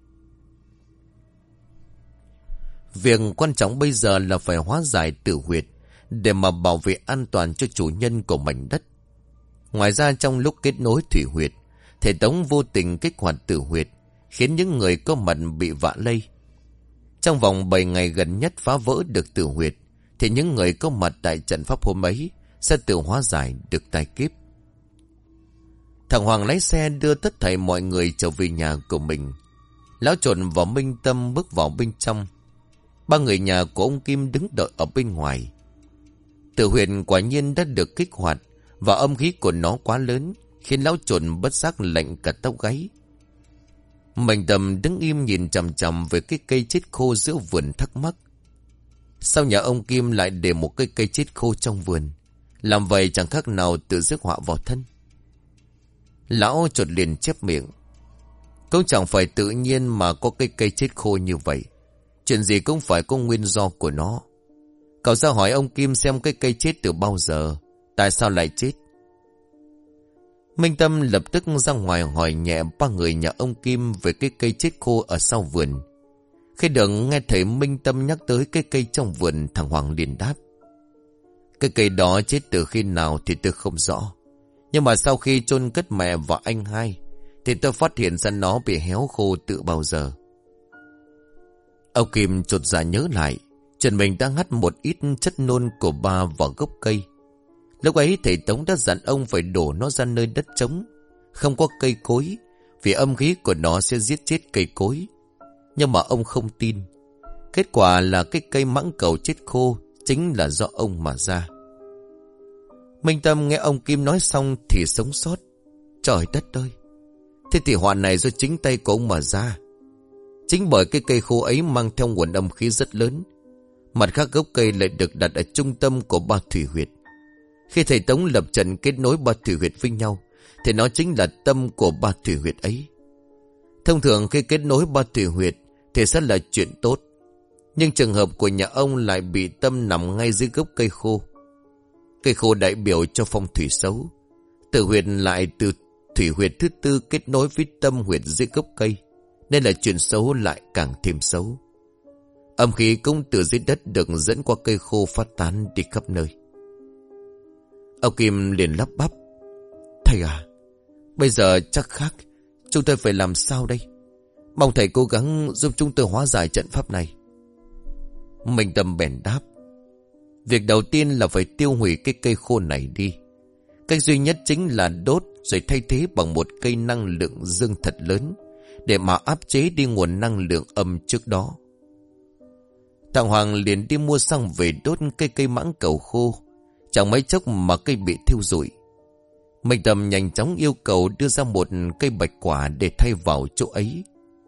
Việc quan trọng bây giờ là phải hóa giải tử huyệt để mà bảo vệ an toàn cho chủ nhân của mảnh đất. Ngoài ra trong lúc kết nối thủy huyệt, thầy Tống vô tình kích hoạt tử huyệt, khiến những người có mặt bị vạ lây. Trong vòng bảy ngày gần nhất phá vỡ được tử huyệt, thì những người có mặt tại trận pháp hôm ấy sẽ tự hóa giải được tai kiếp. Thằng Hoàng lái xe đưa tất thảy mọi người trở về nhà của mình. Lão trộn và Minh Tâm bước vào bên trong. Ba người nhà của ông Kim đứng đợi ở bên ngoài. Tử huyệt quả nhiên đã được kích hoạt, và âm khí của nó quá lớn, khiến lão trộn bất giác lạnh cả tóc gáy. Minh Tâm đứng im nhìn chằm chằm về cái cây chết khô giữa vườn, thắc mắc. Sao nhà ông Kim lại để một cây cây chết khô trong vườn? Làm vậy chẳng khác nào tự rước họa vào thân. Lão chợt liền chép miệng. Cũng chẳng phải tự nhiên mà có cây cây chết khô như vậy. Chuyện gì cũng phải có nguyên do của nó. Cậu ra hỏi ông Kim xem cái cây chết từ bao giờ, tại sao lại chết. Minh Tâm lập tức ra ngoài hỏi nhẹ ba người nhà ông Kim về cái cây chết khô ở sau vườn. Khi được nghe thấy Minh Tâm nhắc tới cái cây trong vườn, thằng Hoàng liền đáp: cái cây đó chết từ khi nào thì tôi không rõ, nhưng mà sau khi chôn cất mẹ và anh hai thì tôi phát hiện ra nó bị héo khô từ bao giờ. Ông Kim chột dạ nhớ lại, chuyện mình đã hắt một ít chất nôn của ba vào gốc cây. Lúc ấy thầy Tống đã dặn ông phải đổ nó ra nơi đất trống, không có cây cối, vì âm khí của nó sẽ giết chết cây cối. Nhưng mà ông không tin. Kết quả là cái cây mãng cầu chết khô chính là do ông mà ra. Minh Tâm nghe ông Kim nói xong thì sống sót. Trời đất ơi! Thế thì hoạn này do chính tay của ông mà ra. Chính bởi cái cây khô ấy mang theo nguồn âm khí rất lớn. Mặt khác gốc cây lại được đặt ở trung tâm của ba thủy huyệt. Khi thầy Tống lập trận kết nối ba thủy huyệt với nhau thì nó chính là tâm của ba thủy huyệt ấy. Thông thường khi kết nối ba thủy huyệt thì sẽ là chuyện tốt. Nhưng trường hợp của nhà ông lại bị tâm nằm ngay dưới gốc cây khô. Cây khô đại biểu cho phong thủy xấu. Tử huyệt lại từ thủy huyệt thứ tư kết nối với tâm huyệt dưới gốc cây, nên là chuyện xấu lại càng thêm xấu. Âm khí cũng từ dưới đất được dẫn qua cây khô phát tán đi khắp nơi. Ông Kim liền lắp bắp: thầy à, bây giờ chắc khác. Chúng tôi phải làm sao đây? Mong thầy cố gắng giúp chúng tôi hóa giải trận pháp này. Minh Tâm bèn đáp: việc đầu tiên là phải tiêu hủy cái cây khô này đi. Cách duy nhất chính là đốt rồi thay thế bằng một cây năng lượng dương thật lớn, để mà áp chế đi nguồn năng lượng âm trước đó. Thằng Hoàng liền đi mua xăng về đốt cây cây mãng cầu khô. Chẳng mấy chốc mà cây bị thiêu rụi. Minh Tâm nhanh chóng yêu cầu đưa ra một cây bạch quả để thay vào chỗ ấy.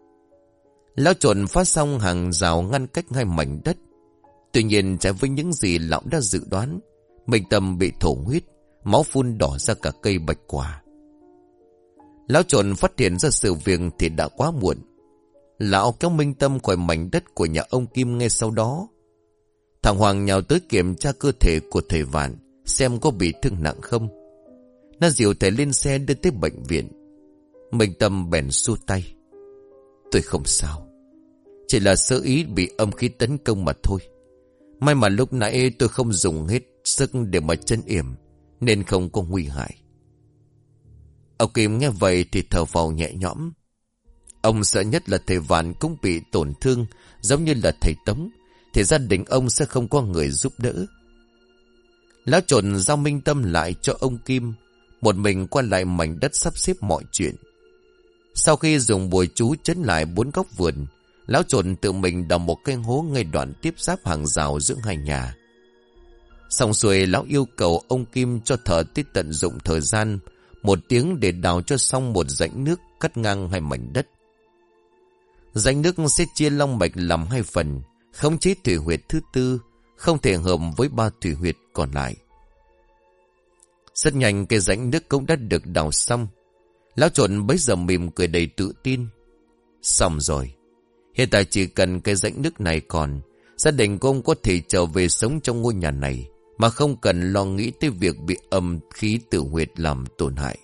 Lão trộn phát xong hàng rào ngăn cách hai mảnh đất. Tuy nhiên trái với những gì lão đã dự đoán, Minh Tâm bị thổ huyết, máu phun đỏ ra cả cây bạch quả. Lão trộn phát hiện ra sự việc thì đã quá muộn. Lão kéo Minh Tâm khỏi mảnh đất của nhà ông Kim ngay sau đó. Thằng Hoàng nhào tới kiểm tra cơ thể của thầy Vạn, xem có bị thương nặng không. Nó dìu thầy lên xe đưa tới bệnh viện. Minh Tâm bèn xua tay: tôi không sao, chỉ là sơ ý bị âm khí tấn công mà thôi. May mà lúc nãy tôi không dùng hết sức để mà trấn yểm, nên không có nguy hại. Ông Kim nghe vậy thì thở phào nhẹ nhõm. Ông sợ nhất là thầy Vạn cũng bị tổn thương giống như là thầy Tống, thì gia đình ông sẽ không có người giúp đỡ. Lão trộn giao Minh Tâm lại cho ông Kim, một mình qua lại mảnh đất sắp xếp mọi chuyện. Sau khi dùng bùa chú trấn lại bốn góc vườn, lão trộn tự mình đào một cái hố ngay đoạn tiếp giáp hàng rào giữa hai nhà. Xong xuôi, lão yêu cầu ông Kim cho thợ tới tận dụng thời gian một tiếng để đào cho xong một rãnh nước cắt ngang hai mảnh đất. Rãnh nước sẽ chia long mạch làm hai phần, khống chế thủy huyệt thứ tư, không thể hợp với ba thủy huyệt còn lại. Rất nhanh cái rãnh nước cũng đã được đào xong. Lão trộn bấy giờ mỉm cười đầy tự tin. Xong rồi. Hiện tại chỉ cần cái rãnh nước này còn, gia đình của ông có thể trở về sống trong ngôi nhà này, mà không cần lo nghĩ tới việc bị âm khí tử huyệt làm tổn hại.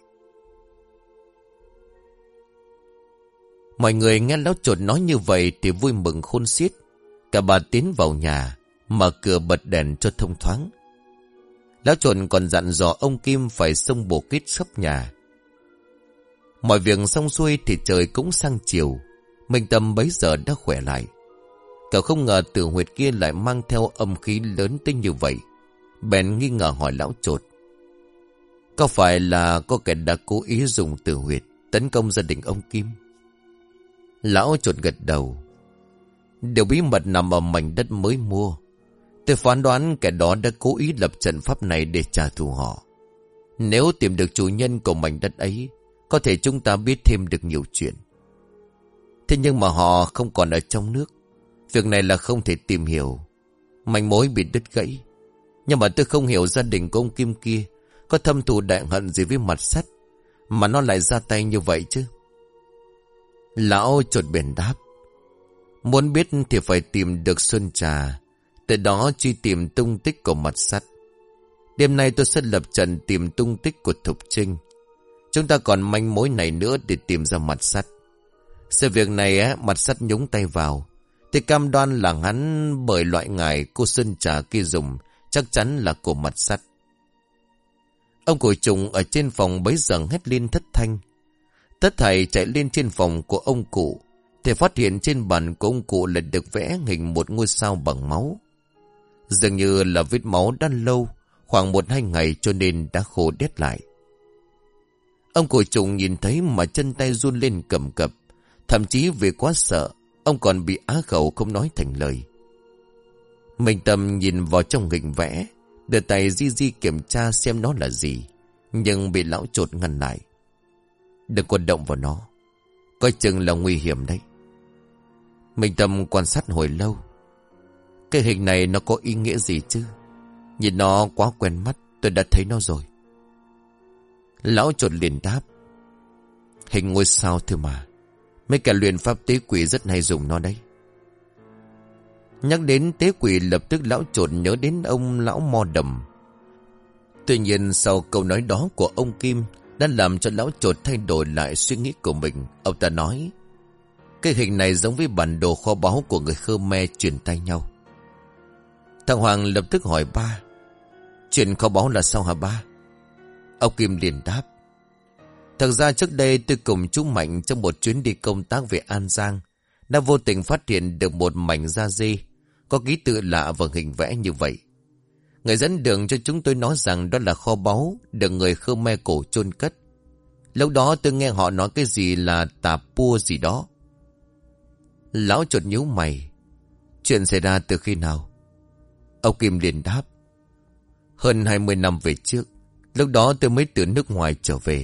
Mọi người nghe lão trộn nói như vậy thì vui mừng khôn xiết. Cả bà tiến vào nhà, mở cửa bật đèn cho thông thoáng. Lão trộn còn dặn dò ông Kim phải xông bổ kết khắp nhà. Mọi việc xong xuôi thì trời cũng sang chiều. Minh Tâm bấy giờ đã khỏe lại. Cậu không ngờ tử huyệt kia lại mang theo âm khí lớn tới như vậy. Bèn nghi ngờ hỏi lão trột: có phải là có kẻ đã cố ý dùng tử huyệt tấn công gia đình ông Kim? Lão trột gật đầu: điều bí mật nằm ở mảnh đất mới mua. Tôi phán đoán kẻ đó đã cố ý lập trận pháp này để trả thù họ. Nếu tìm được chủ nhân của mảnh đất ấy, có thể chúng ta biết thêm được nhiều chuyện. Thế nhưng mà họ không còn ở trong nước. Việc này là không thể tìm hiểu. Manh mối bị đứt gãy. Nhưng mà tôi không hiểu gia đình của ông Kim kia có thâm thù đại hận gì với mặt sắt mà nó lại ra tay như vậy chứ. Lão chột bèn đáp: muốn biết thì phải tìm được Sơn Trà. Từ đó truy tìm tung tích của Mặt Sắt. Đêm nay tôi sẽ lập trận tìm tung tích của Thục Trinh. Chúng ta còn manh mối này nữa để tìm ra Mặt Sắt. Sự việc này á, Mặt Sắt nhúng tay vào thì cam đoan là hắn bởi loại ngải cô Sơn Trà kia dùng chắc chắn là của Mặt Sắt. Ông Cổ Trùng ở trên phòng bấy giờ hét lên thất thanh. Tất thảy chạy lên trên phòng của ông cụ thì phát hiện trên bàn của ông cụ là được vẽ hình một ngôi sao bằng máu. Dường như là vết máu đã lâu, khoảng một hai ngày cho nên đã khô đét lại. Ông Cổ Trùng nhìn thấy mà chân tay run lên cầm cập. Thậm chí vì quá sợ, ông còn bị á khẩu không nói thành lời. Minh Tâm nhìn vào trong hình vẽ, đưa tay di di kiểm tra xem nó là gì, nhưng bị lão chột ngăn lại. Đừng có động vào nó, coi chừng là nguy hiểm đấy. Minh Tâm quan sát hồi lâu. Cái hình này nó có ý nghĩa gì chứ? Nhìn nó quá quen mắt, tôi đã thấy nó rồi. Lão chột liền đáp. Hình ngôi sao thôi mà. Mấy cả luyện pháp tế quỷ rất hay dùng nó đấy. Nhắc đến tế quỷ lập tức lão chột nhớ đến ông lão Mo Đầm. Tuy nhiên sau câu nói đó của ông Kim đã làm cho lão chột thay đổi lại suy nghĩ của mình. Ông ta nói, cái hình này giống với bản đồ kho báu của người Khmer truyền tay nhau. Thằng Hoàng lập tức hỏi ba, chuyện kho báu là sao hả ba? Ông Kim liền đáp, thật ra trước đây tôi cùng chú Mạnh trong một chuyến đi công tác về An Giang đã vô tình phát hiện được một mảnh da dê có ký tự lạ và hình vẽ như vậy. Người dẫn đường cho chúng tôi nói rằng đó là kho báu được người Khmer cổ chôn cất. Lúc đó tôi nghe họ nói cái gì là tà pua gì đó. Lão chột nhíu mày, chuyện xảy ra từ khi nào? Ông Kim liền đáp, hơn hai mươi năm về trước. Lúc đó tôi mới từ nước ngoài trở về.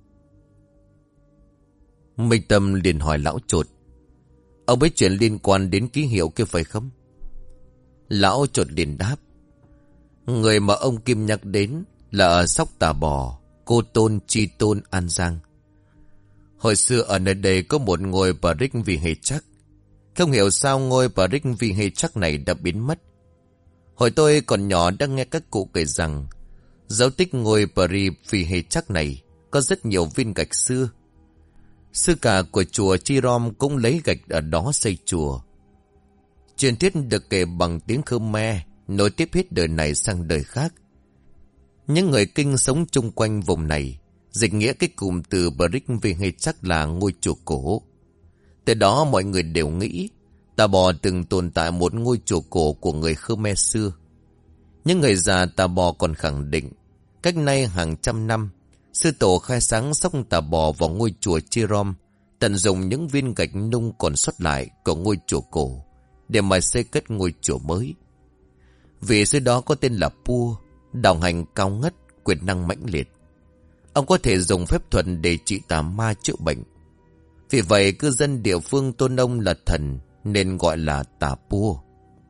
Minh Tâm liền hỏi lão chột, ông biết chuyện liên quan đến ký hiệu kia phải không? Lão chột liền đáp, người mà ông Kim nhắc đến là ở Sóc Tà Bò, Cô Tôn, Chi Tôn, An Giang. Hồi xưa ở nơi đây có một ngôi Brick vì hề chắc. Không hiểu sao ngôi Brick vì hề chắc này đã biến mất. Hồi tôi còn nhỏ đã nghe các cụ kể rằng dấu tích ngôi Brick vì hề chắc này có rất nhiều viên gạch xưa. Sư cả của chùa Chi Rom cũng lấy gạch ở đó xây chùa. Truyền thuyết được kể bằng tiếng Khmer, nối tiếp hết đời này sang đời khác. Những người Kinh sống chung quanh vùng này dịch nghĩa cái cụm từ Brick vì hay chắc là ngôi chùa cổ. Từ đó mọi người đều nghĩ Tà Bò từng tồn tại một ngôi chùa cổ của người Khmer xưa. Những người già Tà Bò còn khẳng định cách nay hàng trăm năm, sư tổ khai sáng Sóc Tà Bò vào ngôi chùa Chi Rom, tận dụng những viên gạch nung còn xuất lại của ngôi chùa cổ để mà xây cất ngôi chùa mới. Vị sư đó có tên là Pua, đạo hành cao ngất, quyền năng mãnh liệt. Ông có thể dùng phép thuật để trị tà ma chữa bệnh. Vì vậy cư dân địa phương tôn ông là thần nên gọi là Tà Pua.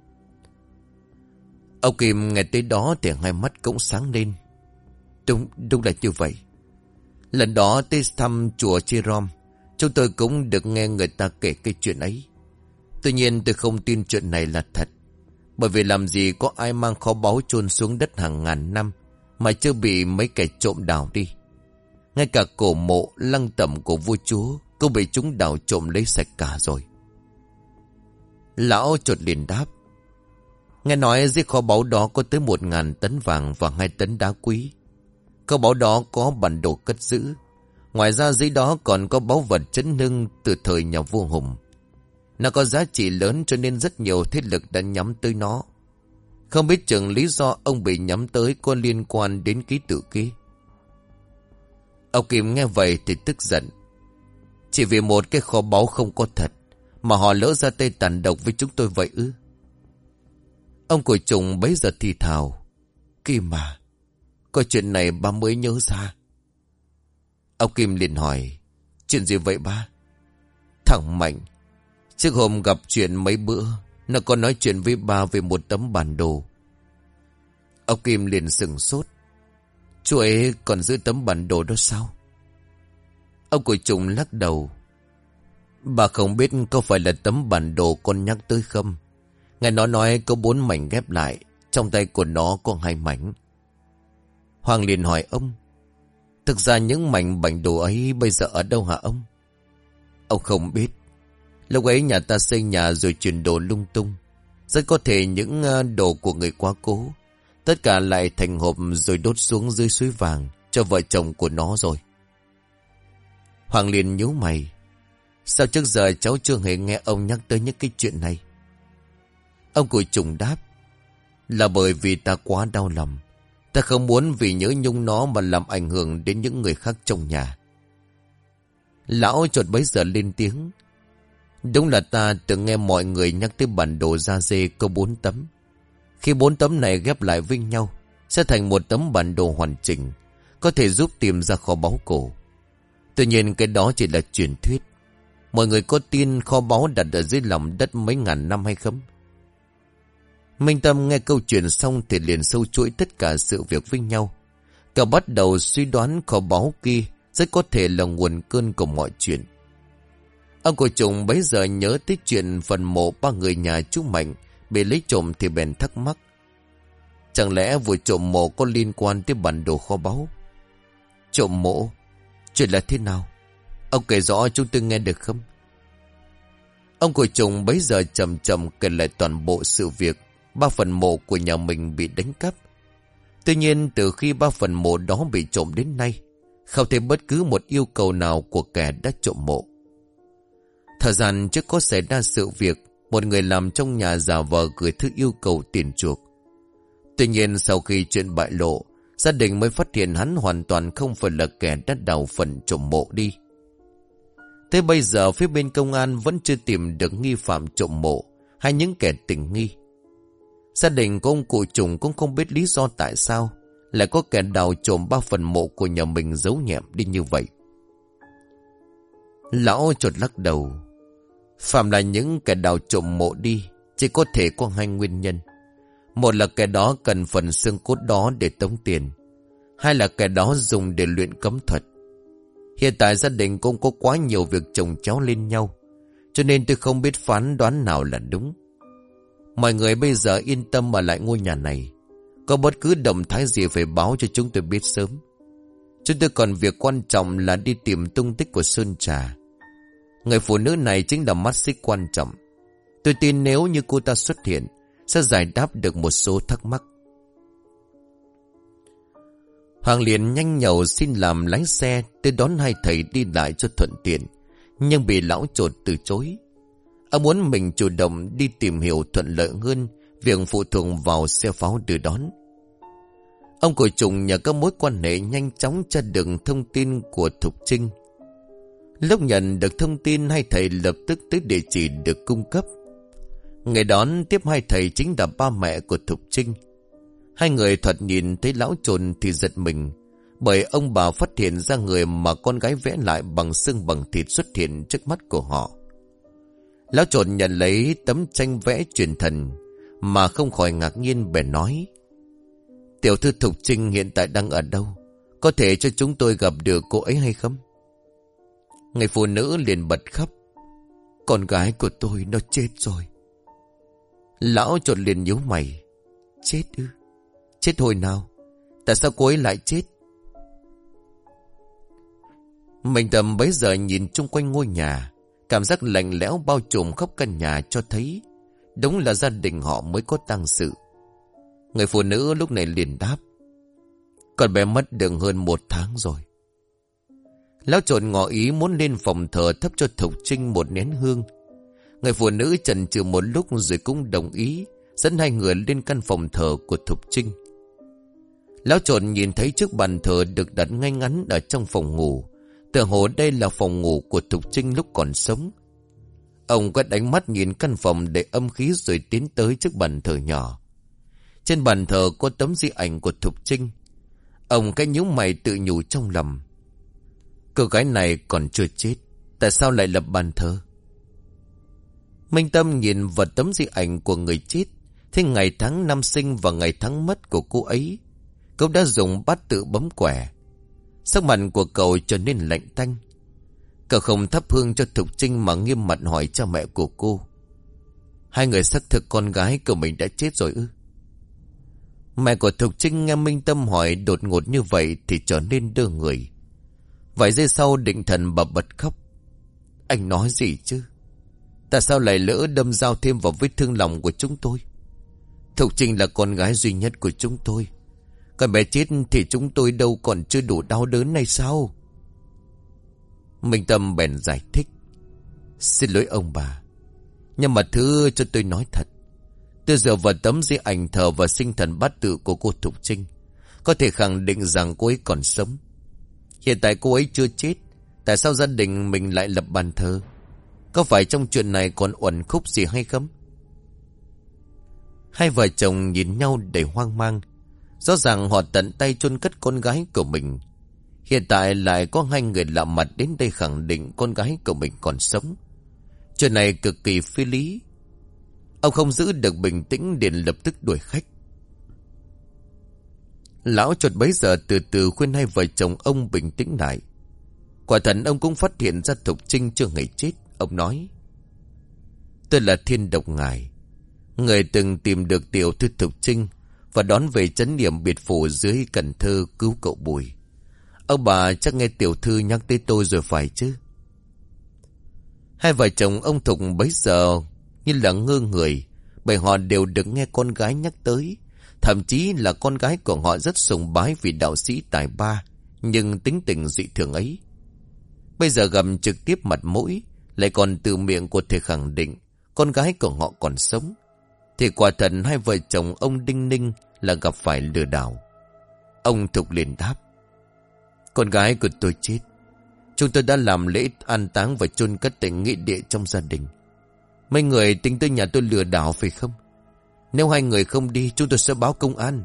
Ông Kim nghe tới đó thì hai mắt cũng sáng lên. Đúng, đúng là như vậy. Lần đó tới thăm chùa Chi Rom, chúng tôi cũng được nghe người ta kể cái chuyện ấy. Tuy nhiên tôi không tin chuyện này là thật. Bởi vì làm gì có ai mang kho báu chôn xuống đất hàng ngàn năm mà chưa bị mấy kẻ trộm đào đi. Ngay cả cổ mộ lăng tẩm của vua chúa cũng bị chúng đào trộm lấy sạch cả rồi. Lão chột liền đáp, nghe nói dưới kho báu đó có tới một ngàn tấn vàng và hai tấn đá quý. Kho báu đó có bản đồ cất giữ. Ngoài ra dưới đó còn có báu vật trấn hưng từ thời nhà vua Hùng. Nó có giá trị lớn cho nên rất nhiều thế lực đã nhắm tới nó. Không biết chừng lý do ông bị nhắm tới có liên quan đến ký tự ký. Ông Kim nghe vậy thì tức giận. Chỉ vì một cái kho báu không có thật mà họ lỡ ra tay tàn độc với chúng tôi vậy ư? Ông Cổ Trùng bấy giờ thì thào, Kim mà, có chuyện này ba mới nhớ ra. Ông Kim liền hỏi, chuyện gì vậy ba? Thằng Mạnh, trước hôm gặp chuyện mấy bữa, nó có nói chuyện với ba về một tấm bản đồ. Ông Kim liền sửng sốt. Chú ấy còn giữ tấm bản đồ đó sao? Ông Cổ Trùng lắc đầu. Bà không biết có phải là tấm bản đồ con nhắc tới không? Nghe nó nói có bốn mảnh ghép lại, trong tay của nó có hai mảnh. Hoàng liền hỏi ông, thực ra những mảnh bản đồ ấy bây giờ ở đâu hả ông? Ông không biết. Lúc ấy nhà ta xây nhà rồi chuyển đồ lung tung. Rất có thể những đồ của người quá cố, tất cả lại thành hộp rồi đốt xuống dưới suối vàng cho vợ chồng của nó rồi. Hoàng liền nhíu mày. Sao trước giờ cháu chưa hề nghe ông nhắc tới những cái chuyện này? Ông Cùi Trùng đáp, là bởi vì ta quá đau lòng. Ta không muốn vì nhớ nhung nó mà làm ảnh hưởng đến những người khác trong nhà. Lão chợt bấy giờ lên tiếng, đúng là ta từng nghe mọi người nhắc tới bản đồ da dê có bốn tấm. Khi bốn tấm này ghép lại với nhau sẽ thành một tấm bản đồ hoàn chỉnh, có thể giúp tìm ra kho báu cổ. Tuy nhiên cái đó chỉ là truyền thuyết. Mọi người có tin kho báu đặt ở dưới lòng đất mấy ngàn năm hay không? Minh Tâm nghe câu chuyện xong thì liền sâu chuỗi tất cả sự việc với nhau. Cậu bắt đầu suy đoán kho báu kia rất có thể là nguồn cơn của mọi chuyện. Ông của Trùng bấy giờ nhớ tới chuyện phần mộ ba người nhà chú Mạnh bị lấy trộm thì bèn thắc mắc. Chẳng lẽ vụ trộm mộ có liên quan tới bản đồ kho báu? Trộm mộ? Chuyện là thế nào? Ông kể rõ chúng tôi nghe được không? Ông của Trùng bấy giờ chậm chậm kể lại toàn bộ sự việc ba phần mộ của nhà mình bị đánh cắp. Tuy nhiên từ khi ba phần mộ đó bị trộm đến nay, không thấy bất cứ một yêu cầu nào của kẻ đã trộm mộ. Thời gian trước có xảy ra sự việc một người làm trong nhà giả vờ gửi thư yêu cầu tiền chuộc. Tuy nhiên sau khi chuyện bại lộ, gia đình mới phát hiện hắn hoàn toàn không phải là kẻ đã đào phần trộm mộ đi. Thế bây giờ phía bên công an vẫn chưa tìm được nghi phạm trộm mộ hay những kẻ tình nghi. Gia đình của ông cụ Trùng cũng không biết lý do tại sao lại có kẻ đào trộm ba phần mộ của nhà mình giấu nhẹm đi như vậy. Lão chợt lắc đầu. Phạm là những kẻ đào trộm mộ đi chỉ có thể có hai nguyên nhân. Một là kẻ đó cần phần xương cốt đó để tống tiền. Hai là kẻ đó dùng để luyện cấm thuật. Hiện tại gia đình cũng có quá nhiều việc chồng chéo lên nhau, cho nên tôi không biết phán đoán nào là đúng. Mọi người bây giờ yên tâm ở lại ngôi nhà này. Có bất cứ động thái gì phải báo cho chúng tôi biết sớm. Chúng tôi còn việc quan trọng là đi tìm tung tích của Sơn Trà. Người phụ nữ này chính là mắt xích quan trọng. Tôi tin nếu như cô ta xuất hiện sẽ giải đáp được một số thắc mắc. Hoàng liền nhanh nhẩu xin làm lái xe tới đón hai thầy đi lại cho thuận tiện, nhưng bị lão chột từ chối. Ông muốn mình chủ động đi tìm hiểu thuận lợi hơn việc phụ thuộc vào xe pháo đưa đón. Ông của Trùng nhờ các mối quan hệ nhanh chóng tra được thông tin của Thục Trinh. Lúc nhận được thông tin, hai thầy lập tức tới địa chỉ được cung cấp. Người đón tiếp hai thầy chính là ba mẹ của Thục Trinh. Hai người thoạt nhìn thấy lão trồn thì giật mình, bởi ông bà phát hiện ra người mà con gái vẽ lại bằng xương bằng thịt xuất hiện trước mắt của họ. Lão trồn nhận lấy tấm tranh vẽ truyền thần mà không khỏi ngạc nhiên, bèn nói: Tiểu thư Thục Trinh hiện tại đang ở đâu? Có thể cho chúng tôi gặp được cô ấy hay không? Người phụ nữ liền bật khóc: Con gái của tôi nó chết rồi. Lão trồn liền nhíu mày: Chết ư? Chết hồi nào? Tại sao cô ấy lại chết? Mình Tâm bấy giờ nhìn chung quanh ngôi nhà, cảm giác lạnh lẽo bao trùm khắp căn nhà cho thấy đúng là gia đình họ mới có tang sự. Người phụ nữ lúc này liền đáp: Con bé mất được hơn một tháng rồi. Lão trộn ngỏ ý muốn lên phòng thờ thắp cho Thục Trinh một nén hương. Người phụ nữ chần chừ một lúc rồi cũng đồng ý dẫn hai người lên căn phòng thờ của Thục Trinh. Lão trộn nhìn thấy chiếc bàn thờ được đặt ngay ngắn ở trong phòng ngủ, tựa hồ đây là phòng ngủ của Thục Trinh lúc còn sống. Ông quét ánh mắt nhìn căn phòng đầy âm khí rồi tiến tới chiếc bàn thờ nhỏ. Trên bàn thờ có tấm di ảnh của Thục Trinh. Ông cái nhíu mày tự nhủ trong lòng: Cô gái này còn chưa chết, tại sao lại lập bàn thờ? Minh Tâm nhìn vào tấm di ảnh của người chết, thấy ngày tháng năm sinh và ngày tháng mất của cô ấy. Cậu đã dùng bát tự bấm quẻ. Sắc mặt của cậu trở nên lạnh tanh. Cậu không thắp hương cho Thục Trinh mà nghiêm mặt hỏi cha mẹ của cô: Hai người xác thực con gái của mình đã chết rồi ư? Mẹ của Thục Trinh nghe Minh Tâm hỏi đột ngột như vậy thì trở nên đơ người. Vài giây sau định thần bà bật khóc. Anh nói gì chứ? Tại sao lại lỡ đâm dao thêm vào vết thương lòng của chúng tôi? Thục Trinh là con gái duy nhất của chúng tôi. Còn bé chết thì chúng tôi đâu còn chưa đủ đau đớn này sao? Minh Tâm bèn giải thích. Xin lỗi ông bà, nhưng mà thứ cho tôi nói thật. Tôi dựa vào tấm di ảnh thờ và sinh thần bát tự của cô Thục Trinh, có thể khẳng định rằng cô ấy còn sống. Hiện tại cô ấy chưa chết, tại sao gia đình mình lại lập bàn thờ? Có phải trong chuyện này còn uẩn khúc gì hay không? Hai vợ chồng nhìn nhau đầy hoang mang. Rõ ràng họ tận tay chôn cất con gái của mình. Hiện tại lại có hai người lạ mặt đến đây khẳng định con gái của mình còn sống. Chuyện này cực kỳ phi lý. Ông không giữ được bình tĩnh liền lập tức đuổi khách. Lão chuột bấy giờ từ từ khuyên hai vợ chồng ông bình tĩnh lại. Quả thật ông cũng phát hiện ra Thục Trinh chưa ngày chết. Ông nói: Tôi là Thiên Độc Ngài, người từng tìm được tiểu thư Thục Trinh và đón về trấn điểm biệt phủ dưới Cần Thơ cứu cậu Bùi. Ông bà chắc nghe tiểu thư nhắc tới tôi rồi phải chứ? Hai vợ chồng ông Thục bấy giờ như là ngơ người, bởi họ đều được nghe con gái nhắc tới. Thậm chí là con gái của họ rất sùng bái vì đạo sĩ tài ba, nhưng tính tình dị thường ấy. Bây giờ gặp trực tiếp mặt mũi, lại còn từ miệng của thầy khẳng định con gái của họ còn sống, thì quả thật hai vợ chồng ông Đinh Ninh là gặp phải lừa đảo. Ông Thục liền đáp: Con gái của tôi chết. Chúng tôi đã làm lễ an táng và chôn cất tại nghĩa địa trong gia đình. Mấy người tính tới nhà tôi lừa đảo phải không? Nếu hai người không đi, chúng tôi sẽ báo công an.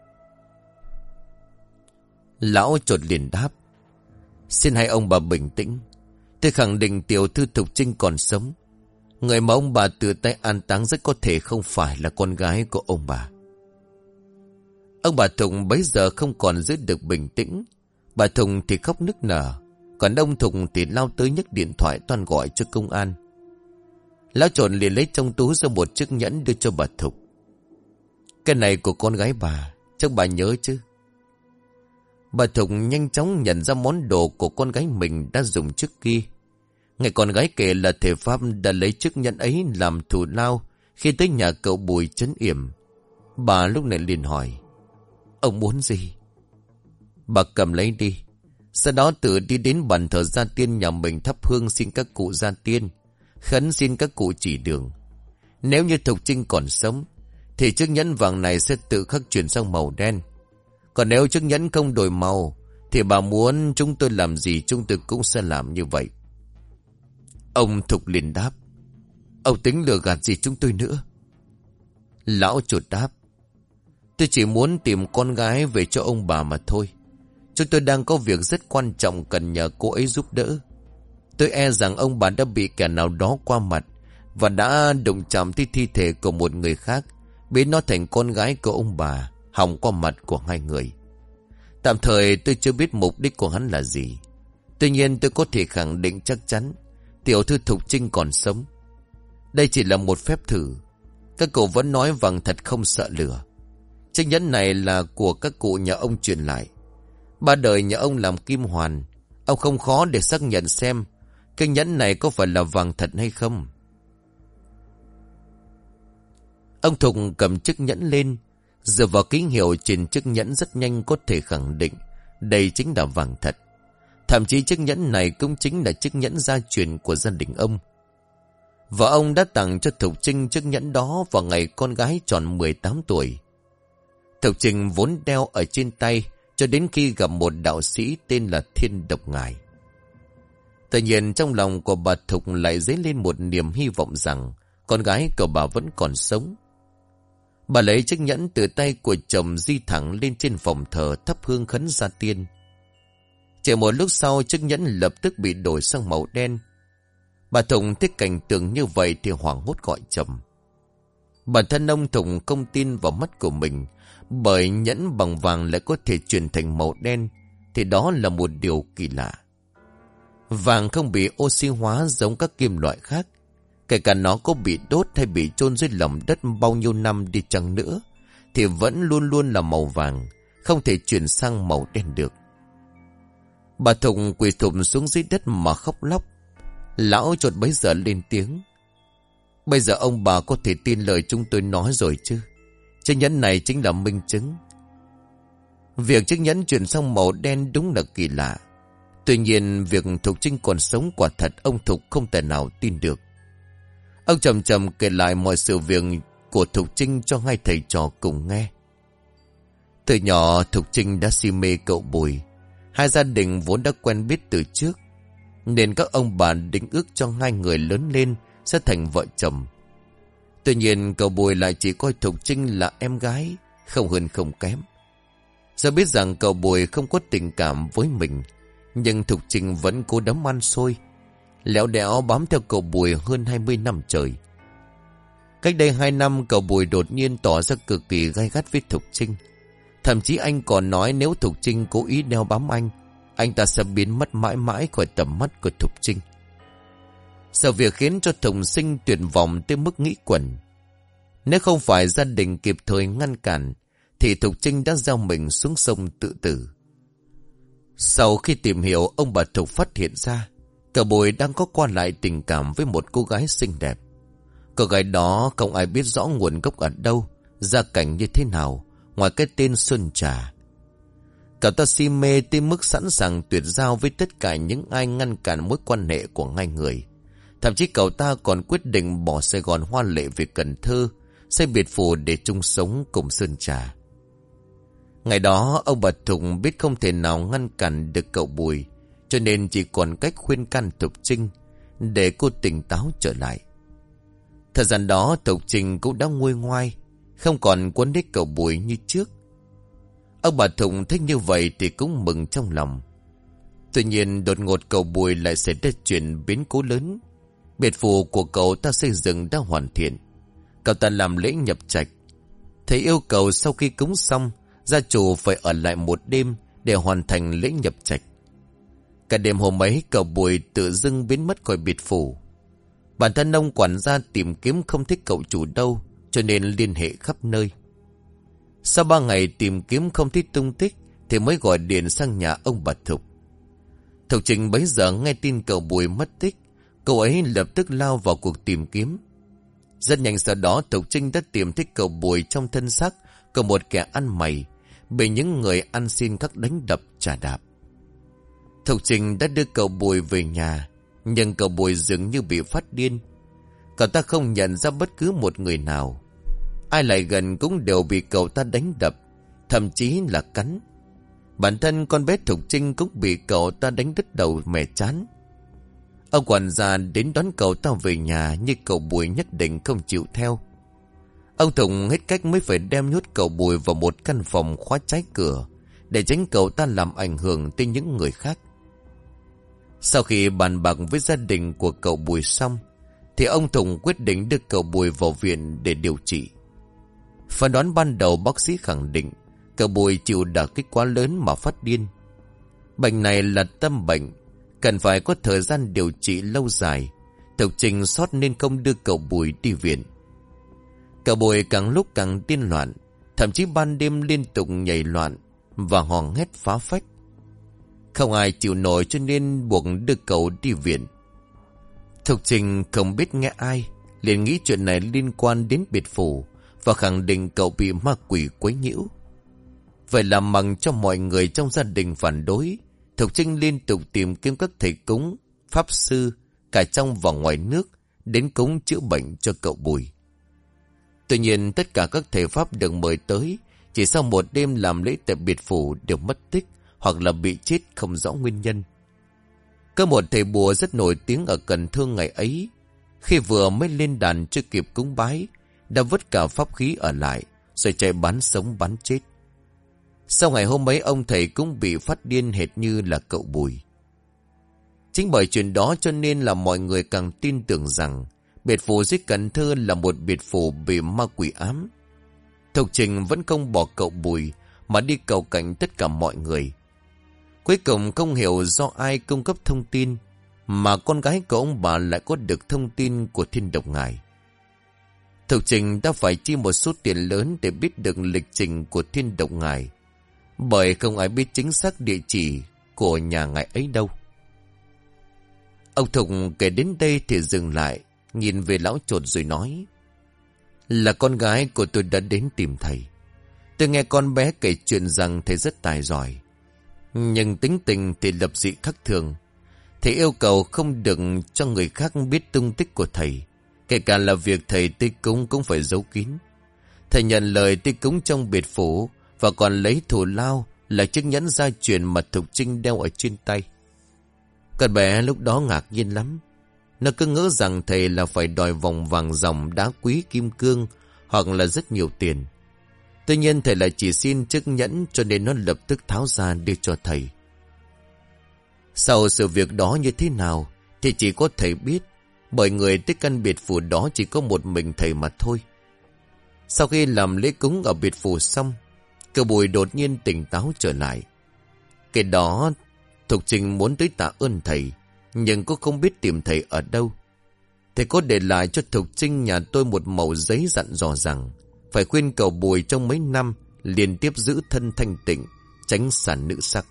Lão chột liền đáp: Xin hai ông bà bình tĩnh. Tôi khẳng định tiểu thư Thục Trinh còn sống. Người mà ông bà tự tay an táng rất có thể không phải là con gái của ông bà. Ông bà Thục bấy giờ không còn giữ được bình tĩnh. Bà Thục thì khóc nức nở, còn ông Thục thì lao tới nhấc điện thoại toan gọi cho công an. Lão trộn liền lấy trong túi ra một chiếc nhẫn đưa cho bà Thục. Cái này của con gái bà, chắc bà nhớ chứ? Bà Thục nhanh chóng nhận ra món đồ của con gái mình đã dùng trước kia. Ngày con gái kể là thầy Pháp đã lấy chiếc nhẫn ấy làm thù lao khi tới nhà cậu Bùi trấn yểm. Bà lúc này liền hỏi: Ông muốn gì? Bà cầm lấy đi. Sau đó tự đi đến bàn thờ gia tiên nhà mình thắp hương xin các cụ gia tiên, khấn xin các cụ chỉ đường. Nếu như Thục Trinh còn sống thì chiếc nhẫn vàng này sẽ tự khắc chuyển sang màu đen. Còn nếu chiếc nhẫn không đổi màu thì bà muốn chúng tôi làm gì chúng tôi cũng sẽ làm như vậy. Ông Thục liền đáp: Ông tính lừa gạt gì chúng tôi nữa? Lão chuột đáp: Tôi chỉ muốn tìm con gái về cho ông bà mà thôi. Chúng tôi đang có việc rất quan trọng cần nhờ cô ấy giúp đỡ. Tôi e rằng ông bà đã bị kẻ nào đó qua mặt và đã đụng chạm tới thi thể của một người khác, biến nó thành con gái của ông bà, hòng qua mặt của hai người. Tạm thời tôi chưa biết mục đích của hắn là gì. Tuy nhiên tôi có thể khẳng định chắc chắn tiểu thư Thục Trinh còn sống. Đây chỉ là một phép thử. Các cụ vẫn nói vàng thật không sợ lửa. Chiếc nhẫn này là của các cụ nhà ông truyền lại. Ba đời nhà ông làm kim hoàn. Ông không khó để xác nhận xem cái nhẫn này có phải là vàng thật hay không. Ông Thục cầm chiếc nhẫn lên, dựa vào ký hiệu trên chiếc nhẫn rất nhanh có thể khẳng định đây chính là vàng thật. Thậm chí chiếc nhẫn này cũng chính là chiếc nhẫn gia truyền của gia đình ông. Và ông đã tặng cho Thục Trinh chiếc nhẫn đó vào ngày con gái tròn mười tám tuổi. Thục Trinh vốn đeo ở trên tay cho đến khi gặp một đạo sĩ tên là Thiên Độc Ngài. Tự nhiên trong lòng của bà Thục lại dấy lên một niềm hy vọng rằng con gái của bà vẫn còn sống. Bà lấy chiếc nhẫn từ tay của chồng di thẳng lên trên phòng thờ thắp hương khấn gia tiên. Chỉ một lúc sau chiếc nhẫn lập tức bị đổi sang màu đen. Bà Thục thấy cảnh tượng như vậy thì hoảng hốt gọi chồng. Bản thân ông Thục không tin vào mắt của mình, bởi nhẫn bằng vàng lại có thể chuyển thành màu đen thì đó là một điều kỳ lạ. Vàng không bị oxy hóa giống các kim loại khác. Kể cả nó có bị đốt hay bị chôn dưới lòng đất bao nhiêu năm đi chăng nữa, thì vẫn luôn luôn là màu vàng, không thể chuyển sang màu đen được. Bà Thục quỳ thụp xuống dưới đất mà khóc lóc. Lão chợt bấy giờ lên tiếng. Bây giờ ông bà có thể tin lời chúng tôi nói rồi chứ? Chiếc nhẫn này chính là minh chứng. Việc chiếc nhẫn chuyển sang màu đen đúng là kỳ lạ. Tuy nhiên việc Thục Trinh còn sống quả thật ông Thục không thể nào tin được. Ông chậm chậm kể lại mọi sự việc của Thục Trinh cho hai thầy trò cùng nghe. Từ nhỏ Thục Trinh đã si mê cậu Bùi. Hai gia đình vốn đã quen biết từ trước, nên các ông bà định ước cho hai người lớn lên sẽ thành vợ chồng. Tuy nhiên cậu Bùi lại chỉ coi Thục Trinh là em gái, không hơn không kém. Do biết rằng cậu Bùi không có tình cảm với mình, nhưng Thục Trinh vẫn cố đấm ăn xôi, lẹo đẽo bám theo cậu Bùi hơn hai mươi năm trời. Cách đây hai năm cậu Bùi đột nhiên tỏ ra cực kỳ gay gắt với Thục Trinh. Thậm chí anh còn nói nếu Thục Trinh cố ý đeo bám anh, anh ta sẽ biến mất mãi mãi khỏi tầm mắt của Thục Trinh. Sự việc khiến cho Thục Sinh tuyệt vọng tới mức nghĩ quẩn. Nếu không phải gia đình kịp thời ngăn cản, thì Thục Trinh đã gieo mình xuống sông tự tử. Sau khi tìm hiểu, ông bà Thục phát hiện ra cậu Bùi đang có qua lại tình cảm với một cô gái xinh đẹp. Cô gái đó không ai biết rõ nguồn gốc ở đâu, gia cảnh như thế nào, ngoài cái tên Xuân Trà. Cậu ta si mê tới mức sẵn sàng tuyệt giao với tất cả những ai ngăn cản mối quan hệ của hai người. Thậm chí cậu ta còn quyết định bỏ Sài Gòn hoa lệ về Cần Thơ, xây biệt phủ để chung sống cùng Xuân Trà. Ngày đó ông bà Thục biết không thể nào ngăn cản được cậu Bùi, cho nên chỉ còn cách khuyên can Thục Trinh để cô tỉnh táo trở lại. Thời gian đó Thục Trinh cũng đã nguôi ngoai, không còn quấn lấy cậu Bùi như trước. Ông bà Thục thích như vậy thì cũng mừng trong lòng. Tuy nhiên đột ngột cậu Bùi lại xảy ra chuyện biến cố lớn. Biệt phủ của cậu ta xây dựng đã hoàn thiện. Cậu ta làm lễ nhập trạch. Thầy yêu cầu sau khi cúng xong, gia chủ phải ở lại một đêm để hoàn thành lễ nhập trạch. Cả đêm hôm ấy cậu Bùi tự dưng biến mất khỏi biệt phủ. Bản thân ông quản gia tìm kiếm không thích cậu chủ đâu, cho nên liên hệ khắp nơi. Sau ba ngày tìm kiếm không thấy tung tích, thì mới gọi điện sang nhà ông bà Thục. Thục Trinh bấy giờ nghe tin cậu Bùi mất tích, cậu ấy lập tức lao vào cuộc tìm kiếm. Rất nhanh sau đó Thục Trinh đã tìm thấy cậu Bùi trong thân xác của một kẻ ăn mày, bị những người ăn xin các đánh đập chà đạp. Thục Trinh đã đưa cậu Bùi về nhà, nhưng cậu Bùi dường như bị phát điên. Cậu ta không nhận ra bất cứ một người nào. Ai lại gần cũng đều bị cậu ta đánh đập, thậm chí là cắn. Bản thân con bé Thục Trinh cũng bị cậu ta đánh đứt đầu mẻ chán. Ông quản gia đến đón cậu ta về nhà, nhưng cậu Bùi nhất định không chịu theo. Ông Thục hết cách mới phải đem nhốt cậu Bùi vào một căn phòng khóa trái cửa, để tránh cậu ta làm ảnh hưởng tới những người khác. Sau khi bàn bạc với gia đình của cậu Bùi xong, thì ông Thục quyết định đưa cậu Bùi vào viện để điều trị. Phán đoán ban đầu bác sĩ khẳng định cậu Bùi chịu đả kích quá lớn mà phát điên. Bệnh này là tâm bệnh, cần phải có thời gian điều trị lâu dài. Thục Trinh sót nên không đưa cậu Bùi đi viện. Cậu Bùi càng lúc càng điên loạn, thậm chí ban đêm liên tục nhảy loạn và hò hét phá phách. Không ai chịu nổi cho nên buộc đưa cậu đi viện. Thục Trinh không biết nghe ai, liền nghĩ chuyện này liên quan đến biệt phủ và khẳng định cậu bị ma quỷ quấy nhiễu. Vậy là mặc cho mọi người trong gia đình phản đối, Thục Trinh liên tục tìm kiếm các thầy cúng, pháp sư, cả trong và ngoài nước, đến cúng chữa bệnh cho cậu Bùi. Tuy nhiên tất cả các thầy pháp được mời tới, chỉ sau một đêm làm lễ tại biệt phủ đều mất tích, hoặc là bị chết không rõ nguyên nhân. Có một thầy bùa rất nổi tiếng ở Cần Thơ ngày ấy, khi vừa mới lên đàn chưa kịp cúng bái, đã vứt cả pháp khí ở lại, rồi chạy bán sống bán chết. Sau ngày hôm ấy ông thầy cũng bị phát điên hệt như là cậu Bùi. Chính bởi chuyện đó cho nên là mọi người càng tin tưởng rằng biệt phủ dưới Cần Thơ là một biệt phủ bị ma quỷ ám. Thục Trinh vẫn không bỏ cậu Bùi mà đi cầu cạnh tất cả mọi người. Cuối cùng không hiểu do ai cung cấp thông tin, mà con gái của ông bà lại có được thông tin của Thiên Độc Ngài. Thục Trình đã phải chi một số tiền lớn để biết được lịch trình của Thiên Độc Ngài, bởi không ai biết chính xác địa chỉ của nhà ngài ấy đâu. Ông Thục kể đến đây thì dừng lại, nhìn về lão chột rồi nói: Là con gái của tôi đã đến tìm thầy. Tôi nghe con bé kể chuyện rằng thầy rất tài giỏi, nhưng tính tình thì lập dị khắc thường. Thầy yêu cầu không được cho người khác biết tung tích của thầy, kể cả là việc thầy tích cúng cũng phải giấu kín. Thầy nhận lời tích cúng trong biệt phủ và còn lấy thù lao là chiếc nhẫn gia truyền mà Thục Trinh đeo ở trên tay. Con bé lúc đó ngạc nhiên lắm. Nó cứ ngỡ rằng thầy là phải đòi vòng vàng ròng, đá quý, kim cương hoặc là rất nhiều tiền. Tuy nhiên thầy lại chỉ xin chiếc nhẫn, cho nên nó lập tức tháo ra đưa cho thầy. Sau sự việc đó như thế nào thì chỉ có thầy biết, bởi người tới căn biệt phủ đó chỉ có một mình thầy mà thôi. Sau khi làm lễ cúng ở biệt phủ xong, Cậu Bùi đột nhiên tỉnh táo trở lại. Cái đó Thục Trình muốn tới tạ ơn thầy, nhưng cũng không biết tìm thầy ở đâu. Thầy có để lại cho Thục Trinh nhà tôi một mẩu giấy dặn dò rằng phải khuyên Cậu Bùi trong mấy năm liên tiếp giữ thân thanh tịnh, tránh sản nữ sắc.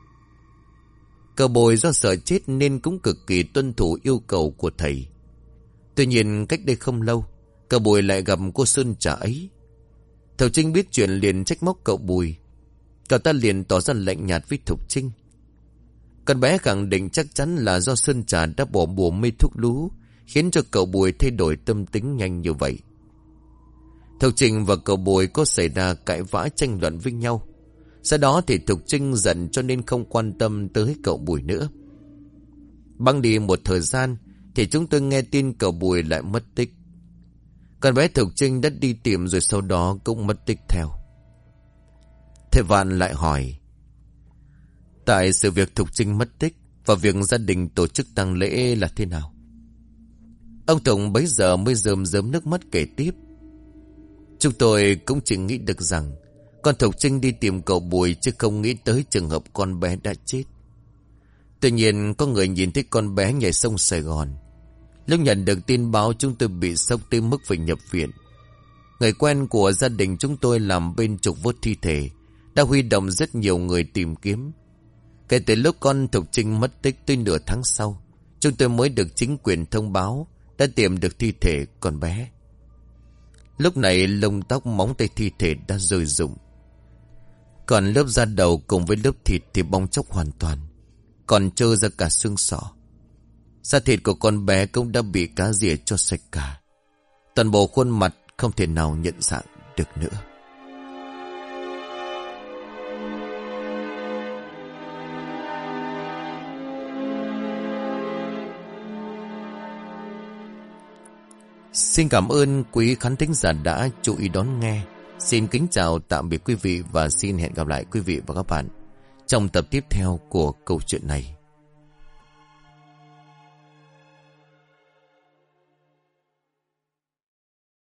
Cậu Bùi do sợ chết nên cũng cực kỳ tuân thủ yêu cầu của thầy. Tuy nhiên cách đây không lâu, Cậu Bùi lại gặp cô Sơn Trà ấy. Thục Trinh biết chuyện liền trách móc Cậu Bùi. Cậu ta liền tỏ ra lạnh nhạt với Thục Trinh. Con bé khẳng định chắc chắn là do Sơn Trà đã bỏ bùa mê thuốc lú, khiến cho Cậu Bùi thay đổi tâm tính nhanh như vậy. Thục Trinh và Cậu Bùi có xảy ra cãi vã tranh luận với nhau. Sau đó thì Thục Trinh giận cho nên không quan tâm tới Cậu Bùi nữa. Băng đi một thời gian thì chúng tôi nghe tin Cậu Bùi lại mất tích. Con bé Thục Trinh đã đi tìm rồi sau đó cũng mất tích theo. Thầy Vạn lại hỏi: Tại sự việc Thục Trinh mất tích và việc gia đình tổ chức tang lễ là thế nào? Ông Tùng bấy giờ mới rơm rớm nước mắt kể tiếp: Chúng tôi cũng chỉ nghĩ được rằng con Thục Trinh đi tìm Cậu Bùi, chứ không nghĩ tới trường hợp con bé đã chết. Tuy nhiên có người nhìn thấy con bé nhảy sông Sài Gòn. Lúc nhận được tin báo, chúng tôi bị sốc tới mức phải nhập viện. Người quen của gia đình chúng tôi làm bên trục vớt thi thể đã huy động rất nhiều người tìm kiếm. Kể từ lúc con Thục Trinh mất tích tới nửa tháng sau, chúng tôi mới được chính quyền thông báo đã tìm được thi thể con bé. Lúc này lông tóc móng tay thi thể đã rơi rụng, còn lớp da đầu cùng với lớp thịt thì bong chóc hoàn toàn, còn trơ ra cả xương sọ. Da thịt của con bé cũng đã bị cá rỉa cho sạch cả. Toàn bộ khuôn mặt không thể nào nhận dạng được nữa. Xin cảm ơn quý khán thính giả đã chú ý đón nghe. Xin kính chào tạm biệt quý vị và xin hẹn gặp lại quý vị và các bạn trong tập tiếp theo của câu chuyện này.